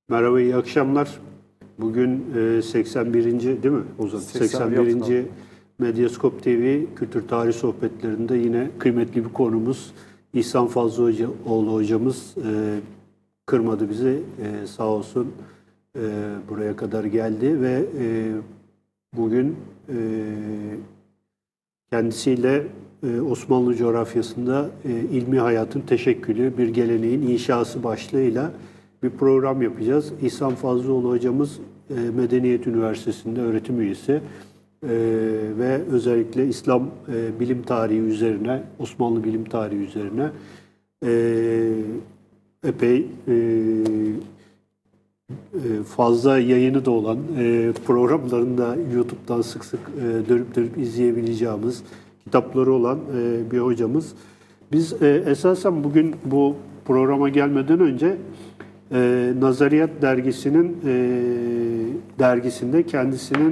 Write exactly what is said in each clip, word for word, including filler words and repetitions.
Merhaba, iyi akşamlar. Bugün e, seksen birinci değil mi Ozan? seksen birinci Medyaskop T V Kültür Tarih Sohbetlerinde yine kıymetli bir konumuz İhsan Fazlıoğlu hocamız e, kırmadı bizi. E, sağ olsun e, buraya kadar geldi ve e, bugün e, kendisiyle e, Osmanlı coğrafyasında e, ilmi hayatın teşekkülü, bir geleneğin inşası başlığıyla bir program yapacağız. İhsan Fazlıoğlu hocamız e, Medeniyet Üniversitesi'nde öğretim üyesi e, ve özellikle İslam e, bilim tarihi üzerine, Osmanlı bilim tarihi üzerine e, epey e, fazla yayını da olan e, programlarında YouTube'dan sık sık e, dönüp dönüp izleyebileceğimiz kitapları olan e, bir hocamız. Biz e, esasen bugün bu programa gelmeden önce e, Nazariyat dergisinin e, dergisinde kendisinin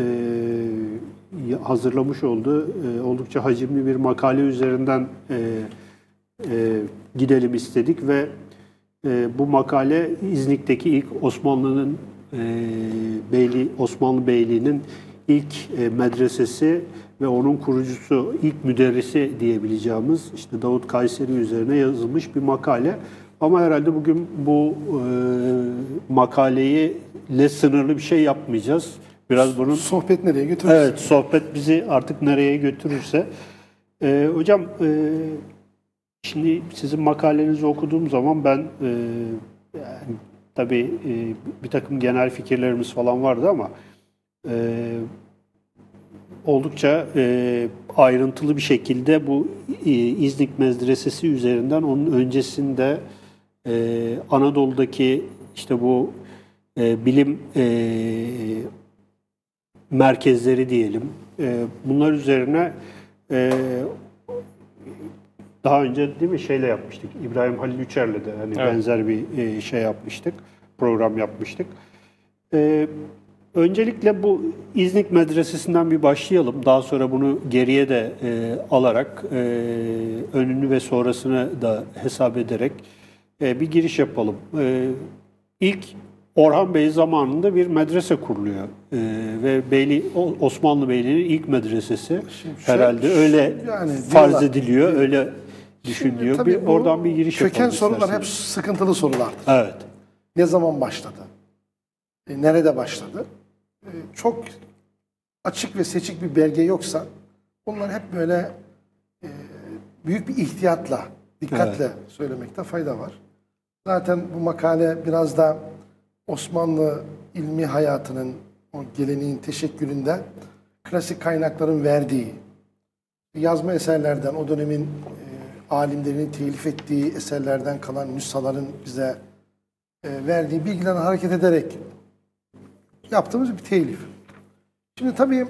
e, hazırlamış olduğu e, oldukça hacimli bir makale üzerinden e, e, gidelim istedik ve e, bu makale İznik'teki ilk Osmanlı'nın e, Beyli Osmanlı Beyliği'nin ilk e, medresesi ve onun kurucusu, ilk müderrisi diyebileceğimiz işte Davut Kayseri üzerine yazılmış bir makale. Ama herhalde bugün bu e, makaleyi ile sınırlı bir şey yapmayacağız. Biraz bunun sohbet nereye götürürse. Evet, sohbet bizi artık nereye götürürse. E, hocam, e, şimdi sizin makalenizi okuduğum zaman ben e, yani, tabii e, bir takım genel fikirlerimiz falan vardı ama e, oldukça e, ayrıntılı bir şekilde bu e, İznik Medresesi üzerinden onun öncesinde e, Anadolu'daki işte bu e, bilim e, merkezleri diyelim. E, bunlar üzerine e, daha önce değil mi şeyle yapmıştık. İbrahim Halil Üçer'le de hani evet. benzer bir e, şey yapmıştık. Program yapmıştık. E, öncelikle bu İznik Medresesi'nden bir başlayalım. Daha sonra bunu geriye de e, alarak e, önünü ve sonrasını da hesap ederek e, bir giriş yapalım. E, ilk Orhan Bey zamanında bir medrese kuruluyor. E, ve Beyli, Osmanlı Beyliği'nin ilk medresesi Şimdi herhalde şey, öyle yani farz diyorlar, ediliyor, öyle düşünülüyor. Bir, oradan bir giriş yapalım. Köken sorular hep sıkıntılı sorulardır. Evet. Ne zaman başladı? E, nerede başladı? E, çok açık ve seçik bir belge yoksa bunlar hep böyle e, büyük bir ihtiyatla, dikkatle evet. söylemekte fayda var. Zaten bu makale biraz da Osmanlı ilmi hayatının, o geleneğin teşekkülünde klasik kaynakların verdiği, yazma eserlerden, o dönemin e, alimlerinin telif ettiği eserlerden kalan nüshaların bize e, verdiği bilgilerden hareket ederek yaptığımız bir telif. Şimdi tabii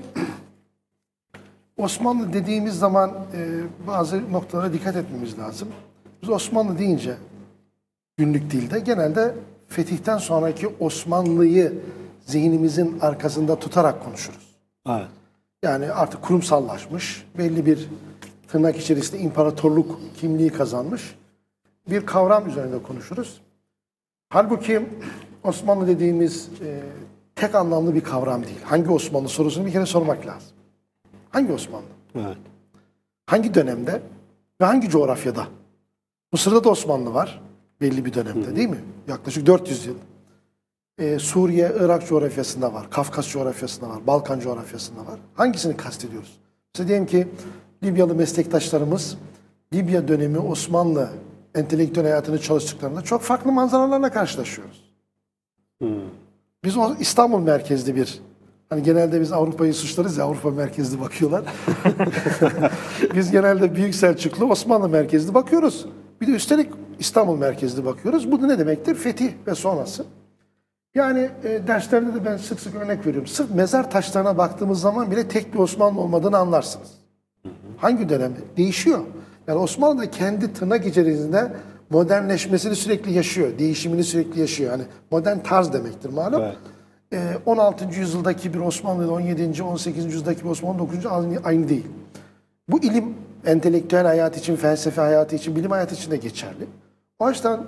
Osmanlı dediğimiz zaman e, bazı noktalara dikkat etmemiz lazım. Biz Osmanlı deyince günlük dilde genelde fetihten sonraki Osmanlı'yı zihnimizin arkasında tutarak konuşuruz. Evet. Yani artık kurumsallaşmış, belli bir tırnak içerisinde imparatorluk kimliği kazanmış bir kavram üzerinde konuşuruz. Halbuki Osmanlı dediğimiz e, tek anlamlı bir kavram değil. Hangi Osmanlı sorusunu bir kere sormak lazım. Hangi Osmanlı? Evet. Hangi dönemde ve hangi coğrafyada? Mısır'da da Osmanlı var belli bir dönemde Hı. değil mi? Yaklaşık dört yüz yıl. Ee, Suriye, Irak coğrafyasında var, Kafkas coğrafyasında var, Balkan coğrafyasında var. Hangisini kastediyoruz? Mesela diyelim ki Libyalı meslektaşlarımız Libya dönemi Osmanlı entelektüel hayatını çalıştıklarında çok farklı manzaralarla karşılaşıyoruz. Hı. Biz o İstanbul merkezli bir, hani genelde biz Avrupa'yı suçlarız ya, Avrupa merkezli bakıyorlar. Biz genelde Büyük Selçuklu, Osmanlı merkezli bakıyoruz. Bir de üstelik İstanbul merkezli bakıyoruz. Bu da ne demektir? Fetih ve sonrası. Yani e, derslerde de ben sık sık örnek veriyorum. Sırf mezar taşlarına baktığımız zaman bile tek bir Osmanlı olmadığını anlarsınız. Hı hı. Hangi dönemde? Değişiyor. Yani Osmanlı da kendi tırnak içerisinde modernleşmesini sürekli yaşıyor. Değişimini sürekli yaşıyor. Yani modern tarz demektir malum. Evet. E, on altıncı yüzyıldaki bir Osmanlı ile on yedinci on sekizinci yüzyıldaki bir Osmanlı on dokuzuncu aynı, aynı değil. Bu ilim entelektüel hayat için, felsefe hayatı için, bilim hayatı için de geçerli. O açıdan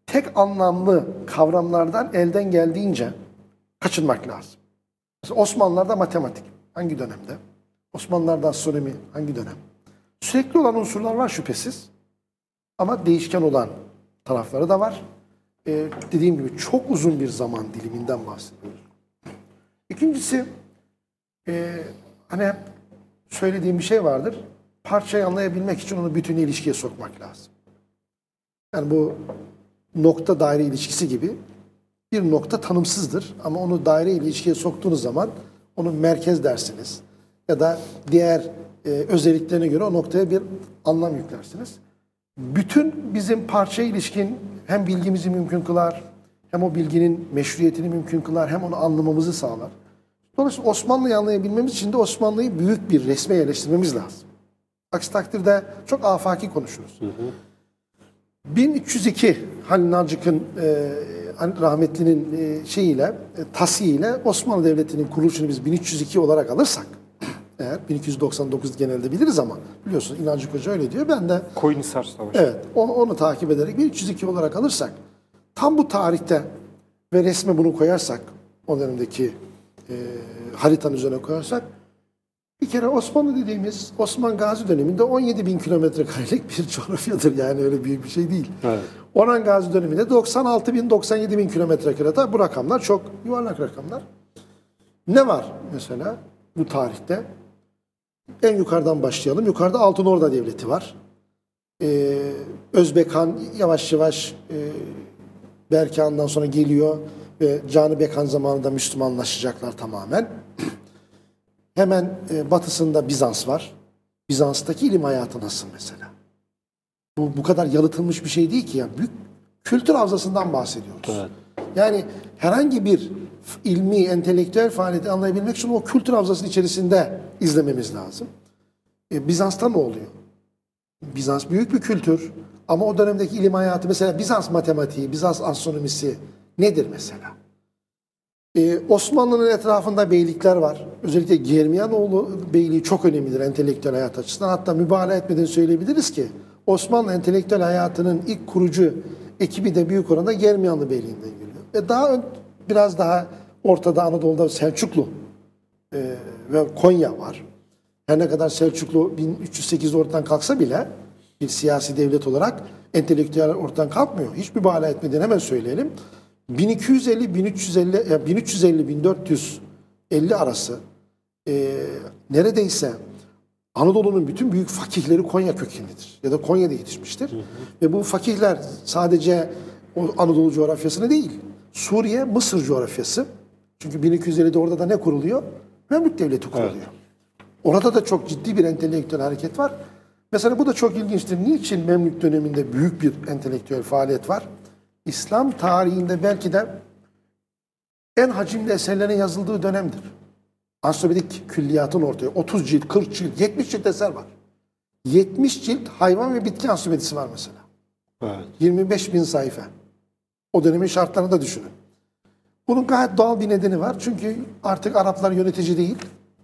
tek anlamlı kavramlardan elden geldiğince kaçınmak lazım. Mesela Osmanlılar'da matematik hangi dönemde? Osmanlılar'da astronomi hangi dönem? Sürekli olan unsurlar var şüphesiz. Ama değişken olan tarafları da var. Ee, dediğim gibi çok uzun bir zaman diliminden bahsediyoruz. İkincisi, e, hani hep söylediğim bir şey vardır. Parçayı anlayabilmek için onu bütüne ilişkiye sokmak lazım. Yani bu nokta daire ilişkisi gibi bir nokta tanımsızdır. Ama onu daire ile ilişkiye soktuğunuz zaman onu merkez dersiniz. Ya da diğer e, özelliklerine göre o noktaya bir anlam yüklersiniz. Bütün bizim parçaya ilişkin hem bilgimizi mümkün kılar, hem o bilginin meşruiyetini mümkün kılar, hem onu anlamamızı sağlar. Dolayısıyla Osmanlı'yı anlayabilmemiz için de Osmanlı'yı büyük bir resme yerleştirmemiz lazım. Aksi takdirde çok afaki konuşuruz. Hı hı. bin üç yüz iki Halil Nalcık'ın e, rahmetlinin e, şeyiyle, e, tasiyle Osmanlı Devleti'nin kuruluşunu biz bin üç yüz iki olarak alırsak, eğer bin iki yüz doksan dokuz genelde biliriz ama biliyorsunuz İnancık Hoca öyle diyor. Ben de Koyunhisar Savaşı. Evet, onu, onu takip ederek bin üç yüz iki olarak alırsak, tam bu tarihte ve resme bunu koyarsak, o dönemdeki e, haritanın üzerine koyarsak, bir kere Osmanlı dediğimiz Osman Gazi döneminde on yedi bin kilometre karelik bir coğrafyadır. Yani öyle büyük bir şey değil. Evet. Orhan Gazi döneminde doksan altı bin doksan yedi bin kilometre karede. Bu rakamlar çok yuvarlak rakamlar. Ne var mesela bu tarihte? En yukarıdan başlayalım. Yukarıda Altınorda Devleti var. Ee, Özbek Han yavaş yavaş e, Berke sonra geliyor ve Canı Bek Han zamanında Müslümanlaşacaklar tamamen. Hemen e, batısında Bizans var. Bizans'taki ilim hayatı nasıl mesela? Bu bu kadar yalıtılmış bir şey değil ki. Yani büyük kültür havzasından bahsediyoruz. Evet. Yani herhangi bir ilmi, entelektüel faaliyeti anlayabilmek için o kültür havzasının içerisinde izlememiz lazım. E, Bizans'ta ne oluyor? Bizans büyük bir kültür ama o dönemdeki ilim hayatı, mesela Bizans matematiği, Bizans astronomisi nedir mesela? Ee, Osmanlı'nın etrafında beylikler var. Özellikle Germiyanoğlu Beyliği çok önemlidir entelektüel hayat açısından. Hatta mübalağa etmeden söyleyebiliriz ki Osmanlı entelektüel hayatının ilk kurucu ekibi de büyük oranda Germiyanlı Beyliği'nden geliyor. Ve daha ön, biraz daha ortada Anadolu'da Selçuklu e, ve Konya var. Her ne kadar Selçuklu bin üç yüz sekizde ortadan kalksa bile bir siyasi devlet olarak entelektüel ortadan kalkmıyor. Hiç mübalağa etmeden hemen söyleyelim. bin iki yüz elli bin üç yüz elli ya bin üç yüz elli bin dört yüz elli arası e, neredeyse Anadolu'nun bütün büyük fakihleri Konya kökenlidir. Ya da Konya'da yetişmiştir. Hı hı. Ve bu fakihler sadece o Anadolu coğrafyasını değil, Suriye, Mısır coğrafyası. Çünkü bin iki yüz ellide orada da ne kuruluyor? Memlük Devleti kuruluyor. Evet. Orada da çok ciddi bir entelektüel hareket var. Mesela bu da çok ilginçtir. Niçin Memlük döneminde büyük bir entelektüel faaliyet var? İslam tarihinde belki de en hacimli eserlerin yazıldığı dönemdir. Ansiklopedik külliyatın ortaya otuz cilt, kırk cilt, yetmiş cilt eser var. yetmiş cilt hayvan ve bitki ansiklopedisi var mesela. Evet. yirmi beş bin sayfa. O dönemin şartlarını da düşünün. Bunun gayet doğal bir nedeni var. Çünkü artık Araplar yönetici değil,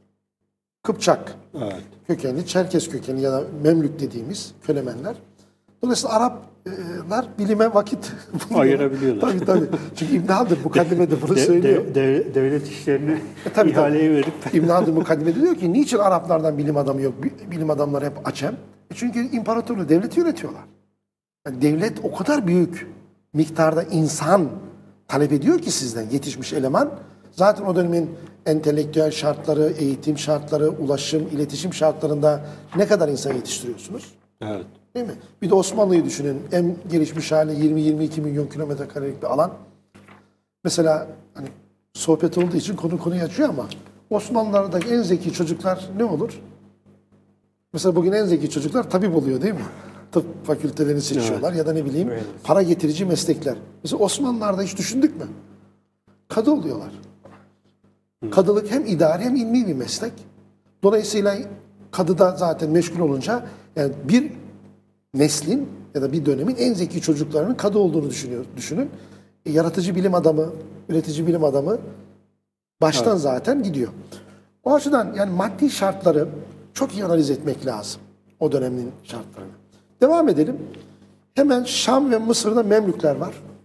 Kıpçak evet. kökenli, Çerkes kökenli ya da Memlük dediğimiz kölemenler. Dolayısıyla Araplar bilime vakit ayırabiliyorlar. Tabii tabii. Çünkü İbn Haldun mukaddimede bunu de, söylüyor. De, de, devlet işlerini e, tabii, ihaleye tabii. verip. İbn Haldun mukaddimede diyor ki niçin Araplardan bilim adamı yok? Bilim adamları hep Acem. E çünkü imparatorluğu, devleti yönetiyorlar. Yani devlet o kadar büyük miktarda insan talep ediyor ki sizden yetişmiş eleman. Zaten o dönemin entelektüel şartları, eğitim şartları, ulaşım, iletişim şartlarında ne kadar insan yetiştiriyorsunuz? Evet. Değil mi? Bir de Osmanlı'yı düşünün. En gelişmiş hali yirmi yirmi iki milyon kilometre karelik bir alan. Mesela hani sohbet olduğu için konu konuyu açıyor ama Osmanlılar'daki en zeki çocuklar ne olur? Mesela bugün en zeki çocuklar tabip oluyor değil mi? Tıp fakültelerini seçiyorlar evet. ya da ne bileyim evet. para getirici meslekler. Mesela Osmanlılar'da hiç düşündük mü? Kadı oluyorlar. Hı. Kadılık hem idari hem ilmi bir meslek. Dolayısıyla kadıda zaten meşgul olunca yani bir neslin ya da bir dönemin en zeki çocuklarının kadı olduğunu düşünüyor, düşünün. E, yaratıcı bilim adamı, üretici bilim adamı baştan evet. zaten gidiyor. O açıdan yani maddi şartları çok iyi analiz etmek lazım. O dönemin şartlarını. Devam edelim. Hemen Şam ve Mısır'da Memlükler var.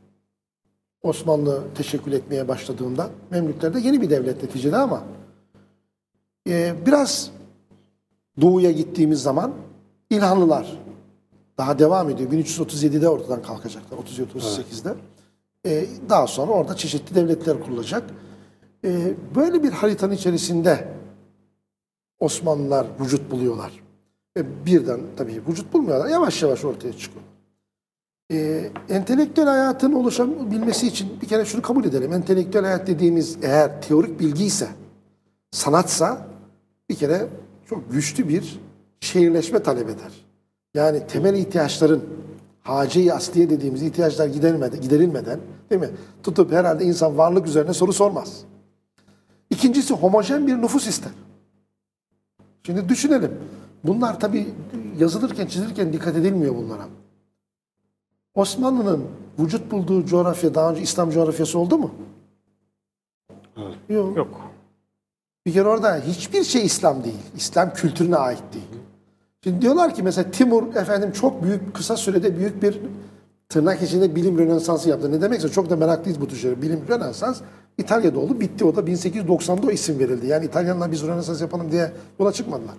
Osmanlı teşekkül etmeye başladığında Memlükler de yeni bir devlet neticede ama e, biraz doğuya gittiğimiz zaman İlhanlılar daha devam ediyor. bin üç yüz otuz yedide ortadan kalkacaklar. otuz yedi otuz sekizde. Evet. E, daha sonra orada çeşitli devletler kurulacak. E, böyle bir haritanın içerisinde Osmanlılar vücut buluyorlar. Ve birden tabii vücut bulmuyorlar. Yavaş yavaş ortaya çıkıyor. E, entelektüel hayatın oluşabilmesi için bir kere şunu kabul edelim. Entelektüel hayat dediğimiz eğer teorik bilgi ise, sanatsa bir kere çok güçlü bir şehirleşme talep eder. Yani temel ihtiyaçların, hace-i asliye dediğimiz ihtiyaçlar giderilmeden, giderilmeden, değil mi? Tutup herhalde insan varlık üzerine soru sormaz. İkincisi homojen bir nüfus ister. Şimdi düşünelim. Bunlar tabii yazılırken, çizilirken dikkat edilmiyor bunlara. Osmanlı'nın vücut bulduğu coğrafya daha önce İslam coğrafyası oldu mu? Evet. Yok. Yok. Bir kere orada hiçbir şey İslam değil. İslam kültürüne ait değil. Şimdi diyorlar ki mesela Timur efendim çok büyük, kısa sürede büyük bir tırnak içinde bilim rönesansı yaptı. Ne demekse çok da meraklıyız bu tür şeyler. Bilim rönesans İtalya'da oldu, bitti o da bin sekiz yüz doksan'da o isim verildi. Yani İtalyanlar biz rönesans yapalım diye yola çıkmadılar.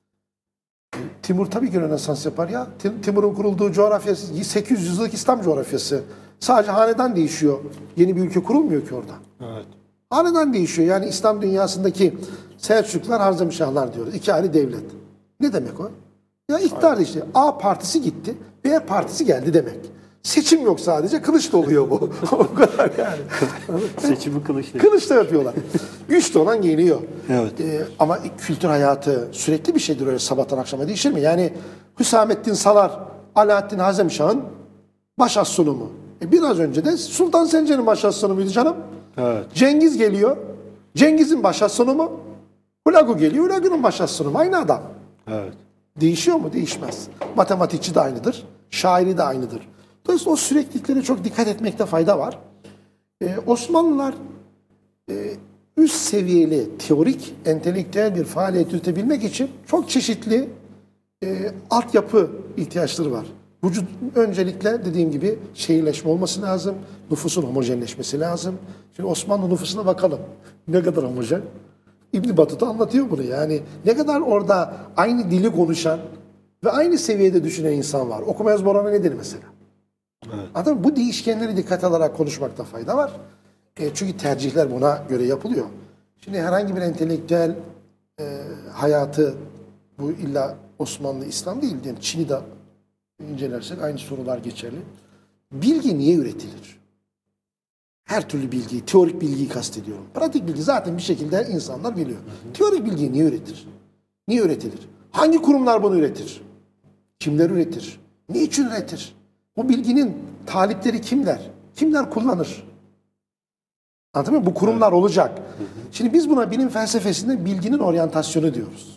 Timur tabii ki rönesans yapar ya. Timur'un kurulduğu coğrafya sekiz yüz yıllık İslam coğrafyası. Sadece hanedan değişiyor. Yeni bir ülke kurulmuyor ki orada. Evet. Hanedan değişiyor. Yani İslam dünyasındaki Selçuklular, Harzemşahlar diyoruz. İki ayrı devlet. Ne demek o? Ya iktidar işte. A partisi gitti, B partisi geldi demek. Seçim yok sadece, kılıçla oluyor bu. O kadar yani. Seçimi kılıçla. Kılıçla yapıyorlar. Güçlü olan geliyor. Evet. Ee, ama kültür hayatı sürekli bir şeydir, öyle sabahtan akşama değişir mi? Yani Hüsamettin Salar, Alaaddin Hazemşah'ın baş sunumu. E biraz önce de Sultan Sencer'in baş sunumuydu canım. Evet. Cengiz geliyor. Cengiz'in baş sunumu. Hulagu geliyor. Hulagu'nun baş sunumu. Aynı adam. Evet. Değişiyor mu? Değişmez. Matematikçi de aynıdır. Şairi de aynıdır. Dolayısıyla o sürekliliklere çok dikkat etmekte fayda var. Ee, Osmanlılar e, üst seviyeli, teorik, entelektüel bir faaliyet yürütebilmek için çok çeşitli e, altyapı ihtiyaçları var. Vücut öncelikle dediğim gibi şehirleşme olması lazım. Nüfusun homojenleşmesi lazım. Şimdi Osmanlı nüfusuna bakalım. Ne kadar homojen? İbn Battuta anlatıyor bunu. Yani ne kadar orada aynı dili konuşan ve aynı seviyede düşünen insan var. Okuma yazma oranı nedir mesela? Evet. Adam bu değişkenleri dikkat alarak konuşmakta fayda var. E, çünkü tercihler buna göre yapılıyor. Şimdi herhangi bir entelektüel e, hayatı, bu illa Osmanlı, İslam değil, diyelim Çin'i de incelersek aynı sorular geçerli. Bilgi niye üretilir? Her türlü bilgiyi, teorik bilgiyi kastediyorum. Pratik bilgi zaten bir şekilde insanlar biliyor. Hı hı. Teorik bilgiyi niye üretir? Niye üretilir? Hangi kurumlar bunu üretir? Kimler üretir? Niçin üretir? Bu bilginin talipleri kimler? Kimler kullanır? Anladın mı? Bu kurumlar evet. olacak. Hı hı. Şimdi biz buna bilim felsefesinde bilginin oryantasyonu diyoruz.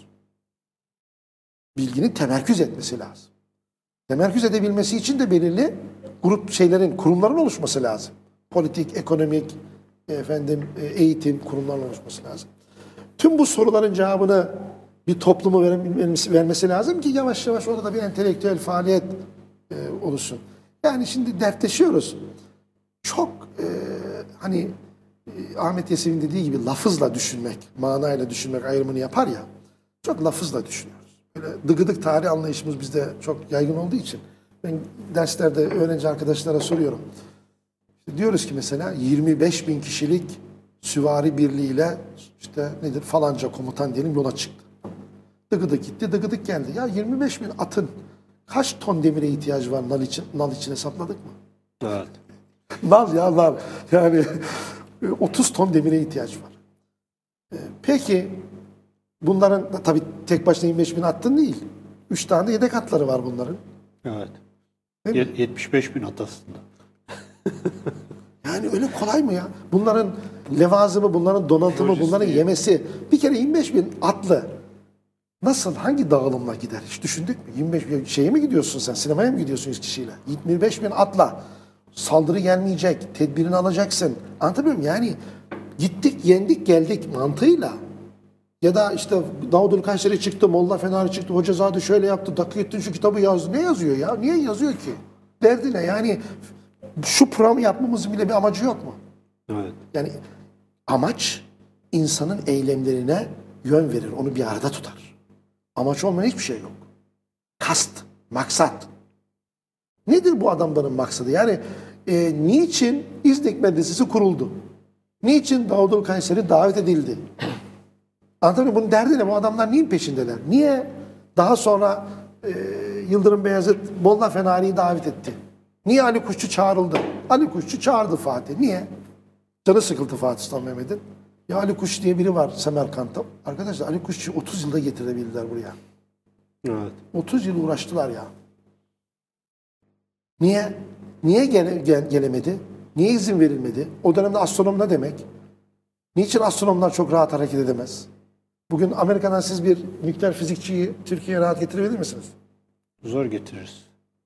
Bilginin temerküz etmesi lazım. Temerküz edebilmesi için de belirli grup şeylerin, kurumların oluşması lazım. Politik, ekonomik, efendim eğitim kurumlarının oluşması lazım. Tüm bu soruların cevabını bir toplumu vermesi, vermesi lazım ki yavaş yavaş orada bir entelektüel faaliyet e, oluşsun. Yani şimdi dertleşiyoruz. Çok e, hani e, Ahmet Yesevi'nin dediği gibi lafızla düşünmek, manayla düşünmek ayrımını yapar ya. Çok lafızla düşünüyoruz. Böyle dıgıdık tarih anlayışımız bizde çok yaygın olduğu için ben derslerde öğrenci arkadaşlara soruyorum. İşte diyoruz ki mesela yirmi beş bin kişilik süvari birliğiyle işte nedir falanca komutan diyelim yola çıktı. Dıgıdık gitti, dıgıdık geldi. Ya yirmi beş bin atın kaç ton demire ihtiyacı var nal için, nal için hesapladık mı? Evet. Nal ya nal. Yani otuz ton demire ihtiyaç var. Peki bunların tabii tek başına yirmi beş bin attın değil. üç tane de yedek atları var bunların. Evet. yetmiş beş bin at aslında. Yani öyle kolay mı ya? Bunların levazımı, bunların donatımı, Projesi bunların değil. Yemesi. Bir kere yirmi beş bin atlı nasıl, hangi dağılımla gider? Hiç düşündük mü? yirmi beş bin şeye mi gidiyorsun sen? Sinemaya mı gidiyorsun yüz kişiyle? yirmi beş bin atla saldırı gelmeyecek, tedbirini alacaksın. Anlatabiliyor muyum? Yani gittik, yendik, geldik mantığıyla. Ya da işte Davud'un Kayseri çıktı, Molla Fenari çıktı, Hocazade şöyle yaptı, Takiyettin şu kitabı yazdı. Ne yazıyor ya? Niye yazıyor ki? Derdi ne? Yani şu programı yapmamızın bile bir amacı yok mu? Evet. Yani amaç insanın eylemlerine yön verir, onu bir arada tutar. Amaç olmayan hiçbir şey yok. Kast, maksat. Nedir bu adamların maksadı? Yani e, niçin İznik Medresesi kuruldu? Niçin Davudül Kayseri davet edildi? Anlatabiliyor muyum? Bunun derdi ne? Bu adamlar neyin peşindeler? Niye daha sonra e, Yıldırım Beyazıt Molla Fenari'yi davet etti? Niye Ali Kuşçu çağrıldı? Ali Kuşçu çağırdı Fatih. Niye? Canı sıkıldı Fatih Sultan Mehmet'in. Ya Ali Kuş diye biri var Semerkant'ta. Arkadaşlar Ali Kuşçu otuz yılda getirebildiler buraya. Evet. otuz yıl uğraştılar ya. Niye? Niye gele, gel, gelemedi? Niye izin verilmedi? O dönemde astronom ne demek? Niçin astronomlar çok rahat hareket edemez? Bugün Amerika'dan siz bir nükleer fizikçiyi Türkiye'ye rahat getirebilir misiniz? Zor getiririz.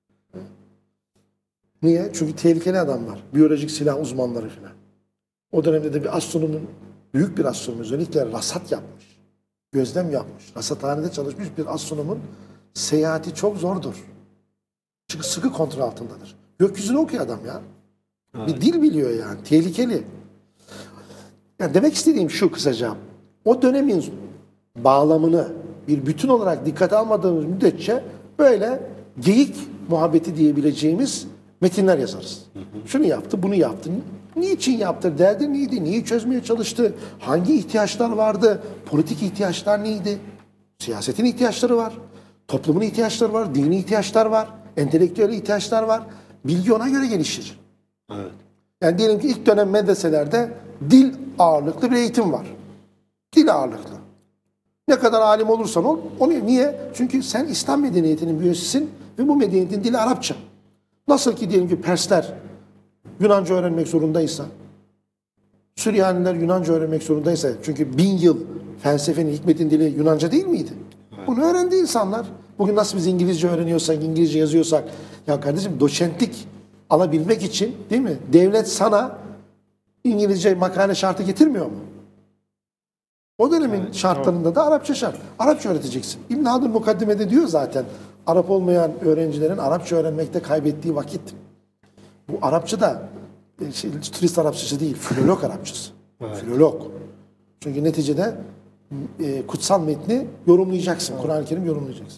Niye? Çünkü tehlikeli adamlar. Biyolojik silah uzmanları falan. O dönemde de bir astronomun, büyük bir astronom özellikle rasat yapmış. Gözlem yapmış. Rasathanede çalışmış bir astronomun seyahati çok zordur. Çünkü sıkı kontrol altındadır. Gökyüzünü okuyor adam ya. Evet. Bir dil biliyor yani. Tehlikeli. Yani demek istediğim şu kısaca. O dönemin bağlamını bir bütün olarak dikkate almadığımız müddetçe böyle geyik muhabbeti diyebileceğimiz metinler yazarız. Hı hı. Şunu yaptı, bunu yaptı. Niçin yaptı? Derdi neydi? Neyi çözmeye çalıştı? Hangi ihtiyaçlar vardı? Politik ihtiyaçlar neydi? Siyasetin ihtiyaçları var. Toplumun ihtiyaçları var. Dini ihtiyaçlar var. Entelektüel ihtiyaçlar var. Bilgi ona göre gelişir. Evet. Yani diyelim ki ilk dönem medreselerde dil ağırlıklı bir eğitim var. Dil ağırlıklı. Ne kadar alim olursan ol. Onu niye? Çünkü sen İslam medeniyetinin bir üyesisin ve bu medeniyetin dili Arapça. Nasıl ki diyelim ki Persler Yunanca öğrenmek zorundaysa, Süryaniler Yunanca öğrenmek zorundaysa, çünkü bin yıl felsefenin, hikmetin dili Yunanca değil miydi? Evet. Bunu öğrendi insanlar. Bugün nasıl biz İngilizce öğreniyorsak, İngilizce yazıyorsak, ya kardeşim doçentlik alabilmek için değil mi? Devlet sana İngilizce makale şartı getirmiyor mu? O dönemin evet, şartlarında evet. da Arapça şart. Arapça öğreteceksin. İbn Haldun Mukaddime'de diyor zaten, Arap olmayan öğrencilerin Arapça öğrenmekte kaybettiği vakit. Bu Arapça da şey, turist Arapçası değil, filolog Arapçası. Evet. Filolog. Çünkü neticede e, kutsal metni yorumlayacaksın. Evet. Kur'an-ı Kerim yorumlayacaksın.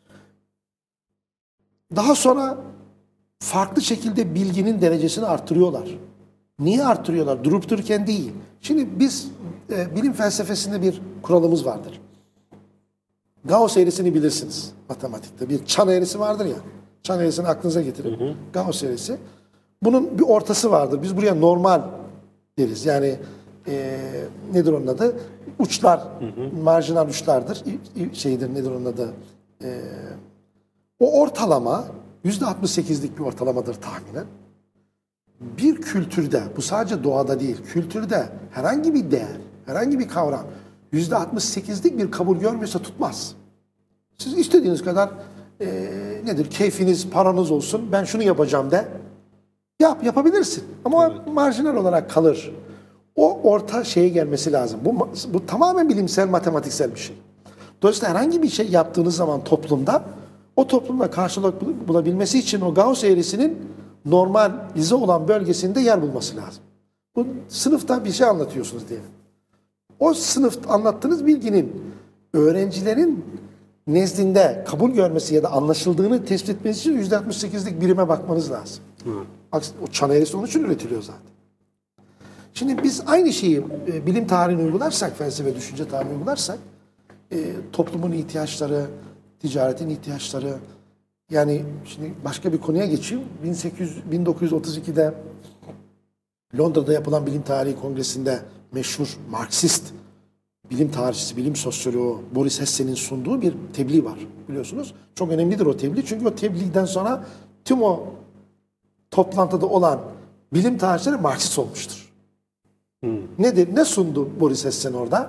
Daha sonra farklı şekilde bilginin derecesini artırıyorlar. Niye artırıyorlar? Durup dururken değil. Şimdi biz e, bilim felsefesinde bir kuralımız vardır. Gauss eğrisini bilirsiniz matematikte. Bir çan eğrisi vardır ya. Çan eğrisini aklınıza getirin. Hı hı. Gauss eğrisi. Bunun bir ortası vardır. Biz buraya normal deriz. Yani e, nedir onun adı? Uçlar, hı hı. marjinal uçlardır. Şeydir, nedir onun adı? E, o ortalama yüzde altmış sekizlik bir ortalamadır tahminen. Bir kültürde, bu sadece doğada değil, kültürde herhangi bir değer, herhangi bir kavram yüzde altmış sekizlik bir kabul görmüyorsa tutmaz. Siz istediğiniz kadar e, nedir, keyfiniz, paranız olsun, ben şunu yapacağım de. Yap, yapabilirsin. Ama evet. o marjinal olarak kalır. O orta şeye gelmesi lazım. Bu, bu tamamen bilimsel, matematiksel bir şey. Dolayısıyla herhangi bir şey yaptığınız zaman toplumda, o toplumda karşılık bulabilmesi için o Gauss eğrisinin normalize olan bölgesinde yer bulması lazım. Bu sınıfta bir şey anlatıyorsunuz diyelim. O sınıfta anlattığınız bilginin öğrencilerin nezdinde kabul görmesi ya da anlaşıldığını tespit etmesi için yüzde altmış sekizlik birime bakmanız lazım. Hı. O çan eğrisi onun için üretiliyor zaten. Şimdi biz aynı şeyi e, bilim tarihini uygularsak, felsefe, düşünce tarihini uygularsak, e, toplumun ihtiyaçları, ticaretin ihtiyaçları, yani şimdi başka bir konuya geçeyim. bin dokuz yüz otuz ikide Londra'da yapılan bilim tarihi kongresinde meşhur Marksist bilim tarihçisi, bilim sosyoloğu Boris Hessen'in sunduğu bir tebliğ var biliyorsunuz. Çok önemlidir o tebliğ. Çünkü o tebliğden sonra tüm o toplantıda olan bilim tarihçileri Marksist olmuştur. Hmm. Nedir? Ne sundu Boris Hessen orada?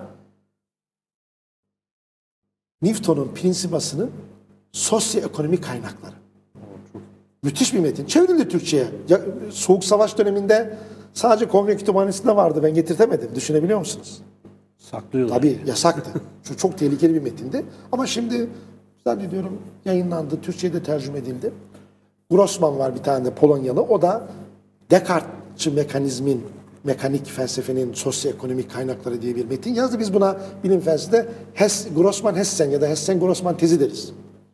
Newton'un prinsipasının sosyoekonomik kaynakları. Çok... Müthiş bir metin. Çevrildi Türkçe'ye. Soğuk Savaş döneminde sadece kongre kütüphanesinde vardı. Ben getirtemedim. Düşünebiliyor musunuz? Saklıyorlar. Tabii yasaktı. Şu çok tehlikeli bir metindi. Ama şimdi zannediyorum yayınlandı. Türkçe'ye de tercüme edildi. Grossman var bir tane de Polonyalı. O da Descartes'çi mekanizmin, mekanik felsefenin sosyoekonomik kaynakları diye bir metin yazdı. Biz buna bilim felsefede Hess, Grossman-Hessen ya da Hessen-Grossman tezi deriz.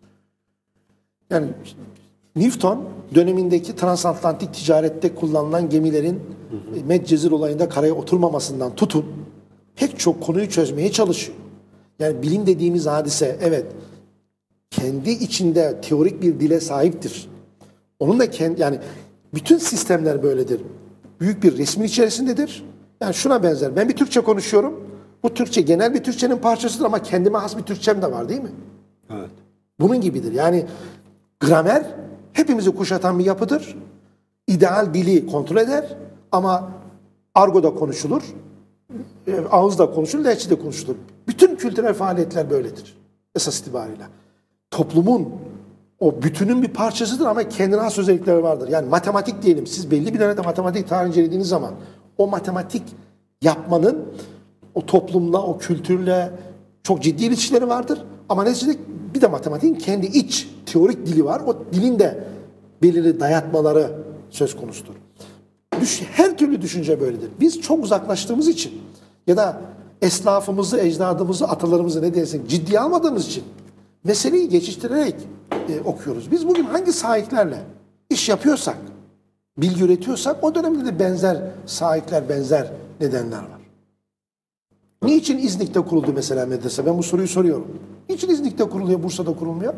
Yani Newton dönemindeki transatlantik ticarette kullanılan gemilerin hı hı. Medcezir olayında karaya oturmamasından tutun pek çok konuyu çözmeye çalışıyor. Yani bilim dediğimiz hadise evet kendi içinde teorik bir dile sahiptir. Onun da kendi yani bütün sistemler böyledir. Büyük bir resmin içerisindedir. Yani şuna benzer. Ben bir Türkçe konuşuyorum. Bu Türkçe genel bir Türkçenin parçasıdır ama kendime has bir Türkçem de var değil mi? Evet. Bunun gibidir. Yani gramer hepimizi kuşatan bir yapıdır. İdeal dili kontrol eder ama argoda konuşulur, ağızda konuşulur, lehçede konuşulur. Bütün kültürel faaliyetler böyledir esas itibariyle. Toplumun o bütünün bir parçasıdır ama kendine has özellikleri vardır. Yani matematik diyelim. Siz belli bir dönemde matematik tarih incelediğiniz zaman o matematik yapmanın o toplumla, o kültürle çok ciddi ilişkileri vardır. Ama neticede bir de matematiğin kendi iç teorik dili var. O dilin de belirli dayatmaları söz konusudur. Her türlü düşünce böyledir. Biz çok uzaklaştığımız için ya da eslafımızı, ecdadımızı, atalarımızı ne dersek ciddiye almadığımız için meseleyi geçiştirerek e, okuyoruz. Biz bugün hangi sahiplerle iş yapıyorsak, bilgi üretiyorsak o dönemde de benzer sahipler, benzer nedenler var. Niçin İznik'te kuruldu mesela medrese? Ben bu soruyu soruyorum. Niçin İznik'te kuruluyor, Bursa'da kurulmuyor?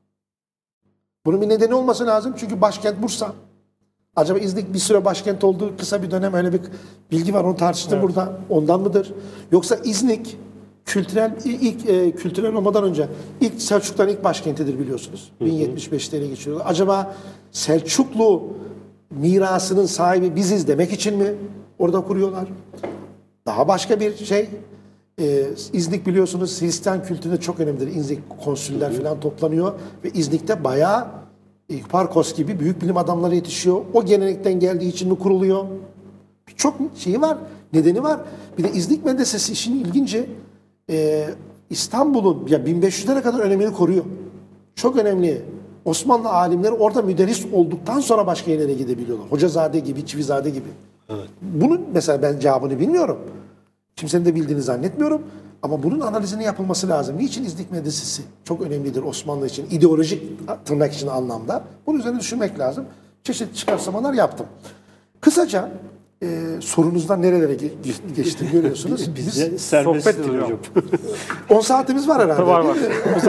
Bunun bir nedeni olması lazım çünkü başkent Bursa. Acaba İznik bir süre başkent olduğu kısa bir dönem öyle bir bilgi var, onu tartıştım evet. Burada. Ondan mıdır? Yoksa İznik kültürel ilk e, kültürel olmadan önce ilk Selçukluların ilk başkentidir biliyorsunuz. Hı hı. bin yetmiş beşte ele geçiriyor. Acaba Selçuklu mirasının sahibi biziz demek için mi orada kuruyorlar? Daha başka bir şey. Ee, İznik biliyorsunuz Hristiyan kültüründe çok önemlidir. İznik konsüller hı hı. falan toplanıyor ve İznik'te bayağı Hipparkos gibi büyük bilim adamları yetişiyor. O gelenekten geldiği için mi kuruluyor? Çok şeyi var, nedeni var. Bir de İznik medresesi işin ilginci. Ee, İstanbul'un ya bin beş yüzlere kadar önemini koruyor. Çok önemli. Osmanlı alimleri orada müderris olduktan sonra başka yerlere gidebiliyorlar. Hocazade gibi, Çivizade gibi. Evet. Bunun mesela ben cevabını bilmiyorum. Kimsenin de bildiğini zannetmiyorum. Ama bunun analizinin yapılması lazım. Niçin İznik medresesi çok önemlidir Osmanlı için? İdeolojik tırnak için anlamda. Bunun üzerine düşünmek lazım. Çeşitli çıkarsamalar yaptım. Kısaca e, sorunuzdan nerelere ge- geçti görüyorsunuz. Biz sohbet ediyoruz. on saatimiz var herhalde. Var var.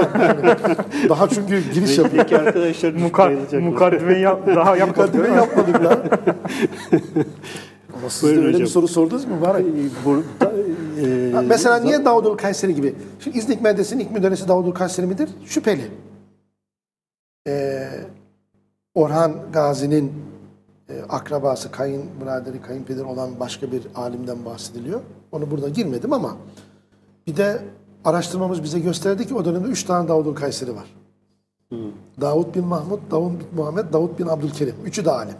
Daha çünkü giriş yapıyoruz. Belki arkadaşlar Mukad- mukaddimeyi yap, daha yapmadık. Mukaddimeyi yapmadık lan. Ama siz de öyle hocam. Bir soru sordunuz mu? Var. Burada, e, mesela niye Davudül Kayseri gibi? Şimdi İznik medresinin ilk müderrisi Davudül Kayseri midir? Şüpheli. Ee, Orhan Gazi'nin e, akrabası, kayınbiraderi, kayınpederi olan başka bir alimden bahsediliyor. Onu burada girmedim ama bir de araştırmamız bize gösterdi ki o dönemde üç tane Davudül Kayseri var. Hı. Davud bin Mahmud, Davud bin Muhammed, Davud bin Abdülkerim. Üçü de alim.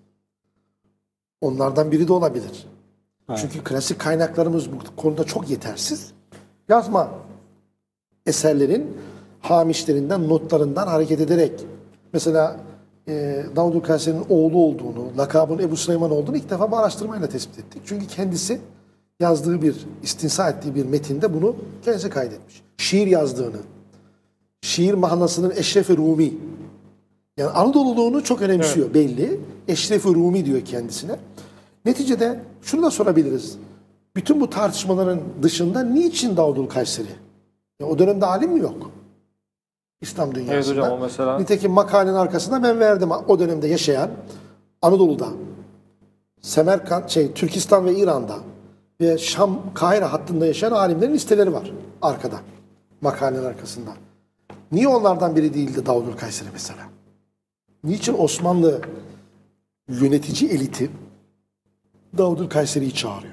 Onlardan biri de olabilir. Evet. Çünkü klasik kaynaklarımız bu konuda çok yetersiz. Yazma eserlerin hamişlerinden, notlarından hareket ederek mesela e, Davud Kayseri'nin oğlu olduğunu, lakabının Ebu Süleyman olduğunu ilk defa bu araştırmayla tespit ettik. Çünkü kendisi yazdığı bir, istinsa ettiği bir metinde bunu kendisi kaydetmiş. Şiir yazdığını, şiir mahnasının Eşref-i Rumi, yani Anadolu'luğunu çok önemsiyor, evet. Belli. Eşref-i Rumi diyor kendisine. Neticede şunu da sorabiliriz. Bütün bu tartışmaların dışında niçin Davudül Kayseri? Ya o dönemde alim mi yok? İslam dünyasında. Evet hocam, o mesela. Nitekim makalenin arkasında ben verdim. O dönemde yaşayan Anadolu'da, Semerkant, şey, Türkistan ve İran'da ve Şam, Kahire hattında yaşayan alimlerin listeleri var arkada. Makalenin arkasında. Niye onlardan biri değildi Davudül Kayseri mesela? Niçin Osmanlı yönetici eliti Davudül Kayseri'yi çağırıyor?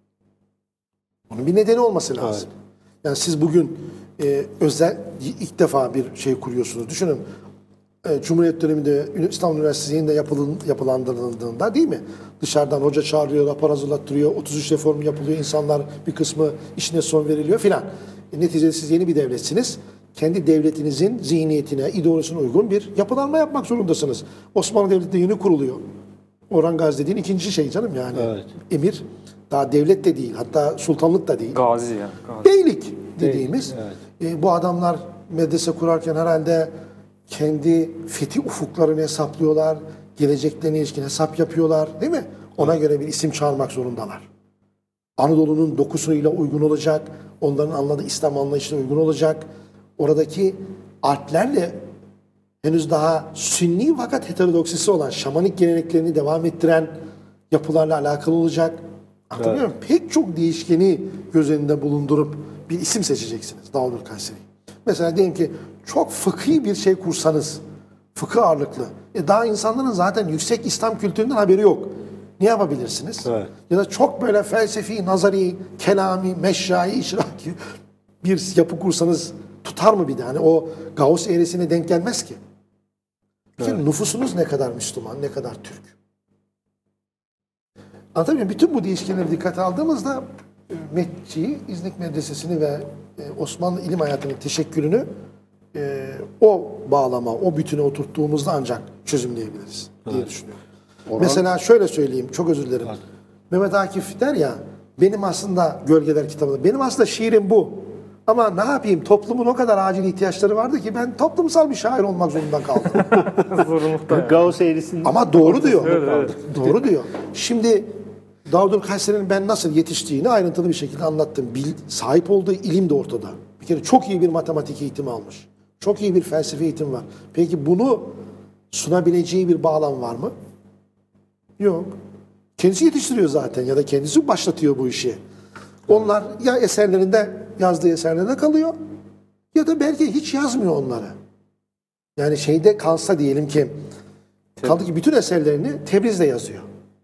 Bunun bir nedeni olması lazım. Evet. Yani siz bugün e, özel ilk defa bir şey kuruyorsunuz. Düşünün e, Cumhuriyet döneminde İstanbul Üniversitesi yeniden yapılın, yapılandırıldığında değil mi? Dışarıdan hoca çağırıyor, rapor hazırlattırıyor, otuz üç reform yapılıyor, insanlar bir kısmı işine son veriliyor filan. E, neticede siz yeni bir devletsiniz. Kendi devletinizin zihniyetine, ideolojisine uygun bir yapılanma yapmak zorundasınız. Osmanlı Devleti de yeni kuruluyor. Orhan Gazi dediğin ikinci şey canım yani. Evet. Emir. Daha devlet de değil. Hatta sultanlık da değil. Gazi yani. Gazi. Beylik dediğimiz. evet. E, bu adamlar medrese kurarken herhalde kendi fethi ufuklarını hesaplıyorlar. Geleceklerine ilişkin hesap yapıyorlar. Değil mi? Ona evet. göre bir isim çağırmak zorundalar. Anadolu'nun dokusuyla uygun olacak. Onların anladığı İslam anlayışına uygun olacak. Oradaki Alplerle henüz daha sünni fakat heterodoksisi olan şamanik geleneklerini devam ettiren yapılarla alakalı olacak. Anlatabiliyor muyum? Evet. Pek çok değişkeni göz önünde bulundurup bir isim seçeceksiniz Davudül Kayseri. Mesela diyelim ki çok fıkhi bir şey kursanız, fıkıh ağırlıklı. E daha insanların zaten yüksek İslam kültüründen haberi yok. Ne yapabilirsiniz? Evet. Ya da çok böyle felsefi, nazari, kelami, meşyai, işraki bir yapı kursanız tutar mı bir de? Hani o Gauss eğrisine denk gelmez ki. Evet. Şimdi nüfusunuz ne kadar Müslüman, ne kadar Türk? Anlatabiliyor muyum? Bütün bu değişkenleri dikkate aldığımızda Mehmetçiği, İznik Medresesi'ni ve Osmanlı ilim hayatının teşekkülünü o bağlama, o bütüne oturttuğumuzda ancak çözümleyebiliriz diye evet. düşünüyorum. Orhan... Mesela şöyle söyleyeyim, çok özür dilerim. Evet. Mehmet Akif der ya, benim aslında Gölgeler kitabında, benim aslında şiirim bu. Ama ne yapayım, toplumun o kadar acil ihtiyaçları vardı ki ben toplumsal bir şair olmak zorunda kaldım. Gauss eğrisinin... Ama doğru diyor. Evet, evet. Doğru diyor. Şimdi Davudül Kayseri'nin ben nasıl yetiştiğini ayrıntılı bir şekilde anlattım. Bil, sahip olduğu ilim de ortada. Bir kere çok iyi bir matematik eğitimi almış. Çok iyi bir felsefe eğitimi var. Peki bunu sunabileceği bir bağlam var mı? Yok. Kendisi yetiştiriyor zaten ya da kendisi başlatıyor bu işi. Onlar ya eserlerinde, yazdığı eserlerinde kalıyor ya da belki hiç yazmıyor onları. Yani şeyde kalsa diyelim ki, kaldı ki bütün eserlerini Tebriz'de yazıyor.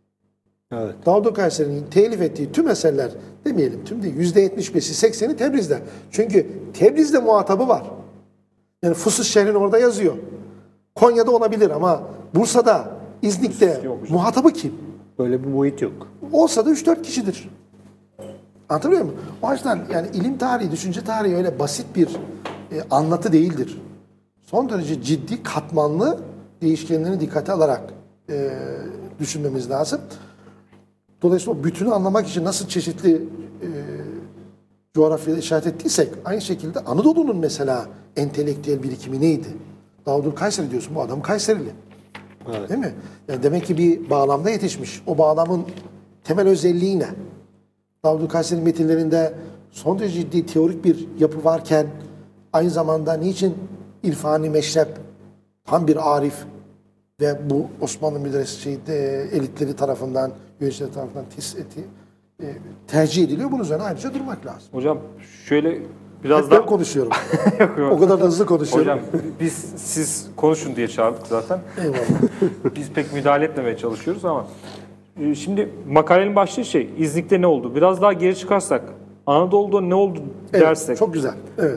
Evet. Davudül Kayseri'nin telif ettiği tüm eserler, demeyelim tüm değil, yüzde yetmiş beşi sekseni Tebriz'de. Çünkü Tebriz'de muhatabı var. Yani Fusus şehrin orada yazıyor. Konya'da olabilir ama Bursa'da, İznik'te muhatabı kim? Böyle bir muhit yok. Olsa da üç dört kişidir. Anlatabiliyor muyum? O açıdan yani ilim tarihi, düşünce tarihi öyle basit bir e, anlatı değildir. Son derece ciddi, katmanlı değişkenlerini dikkate alarak e, düşünmemiz lazım. Dolayısıyla o bütünü anlamak için nasıl çeşitli e, coğrafyada işaret ettiysek, aynı şekilde Anadolu'nun mesela entelektüel birikimi neydi? Davudül Kayseri diyorsun, bu adam Kayserili. Evet. Değil mi? Yani demek ki bir bağlamda yetişmiş. O bağlamın temel özelliği ne? Davudül Kayseri'nin metinlerinde son derece ciddi teorik bir yapı varken aynı zamanda niçin irfani meşrep, tam bir arif ve bu Osmanlı medrese şeyde, elitleri tarafından, yöneticileri tarafından tes, eti, e, tercih ediliyor. Bunun üzerine ayrıca durmak lazım. Hocam şöyle biraz Hep daha... ben konuşuyorum. O kadar da hızlı konuşuyorum. Hocam biz siz konuşun diye çağırdık zaten. Eyvallah. Biz pek müdahale etmemeye çalışıyoruz ama şimdi makalenin başlığı şey, İznik'te ne oldu? Biraz daha geri çıkarsak, Anadolu'da ne oldu dersek. Evet, çok güzel. Evet.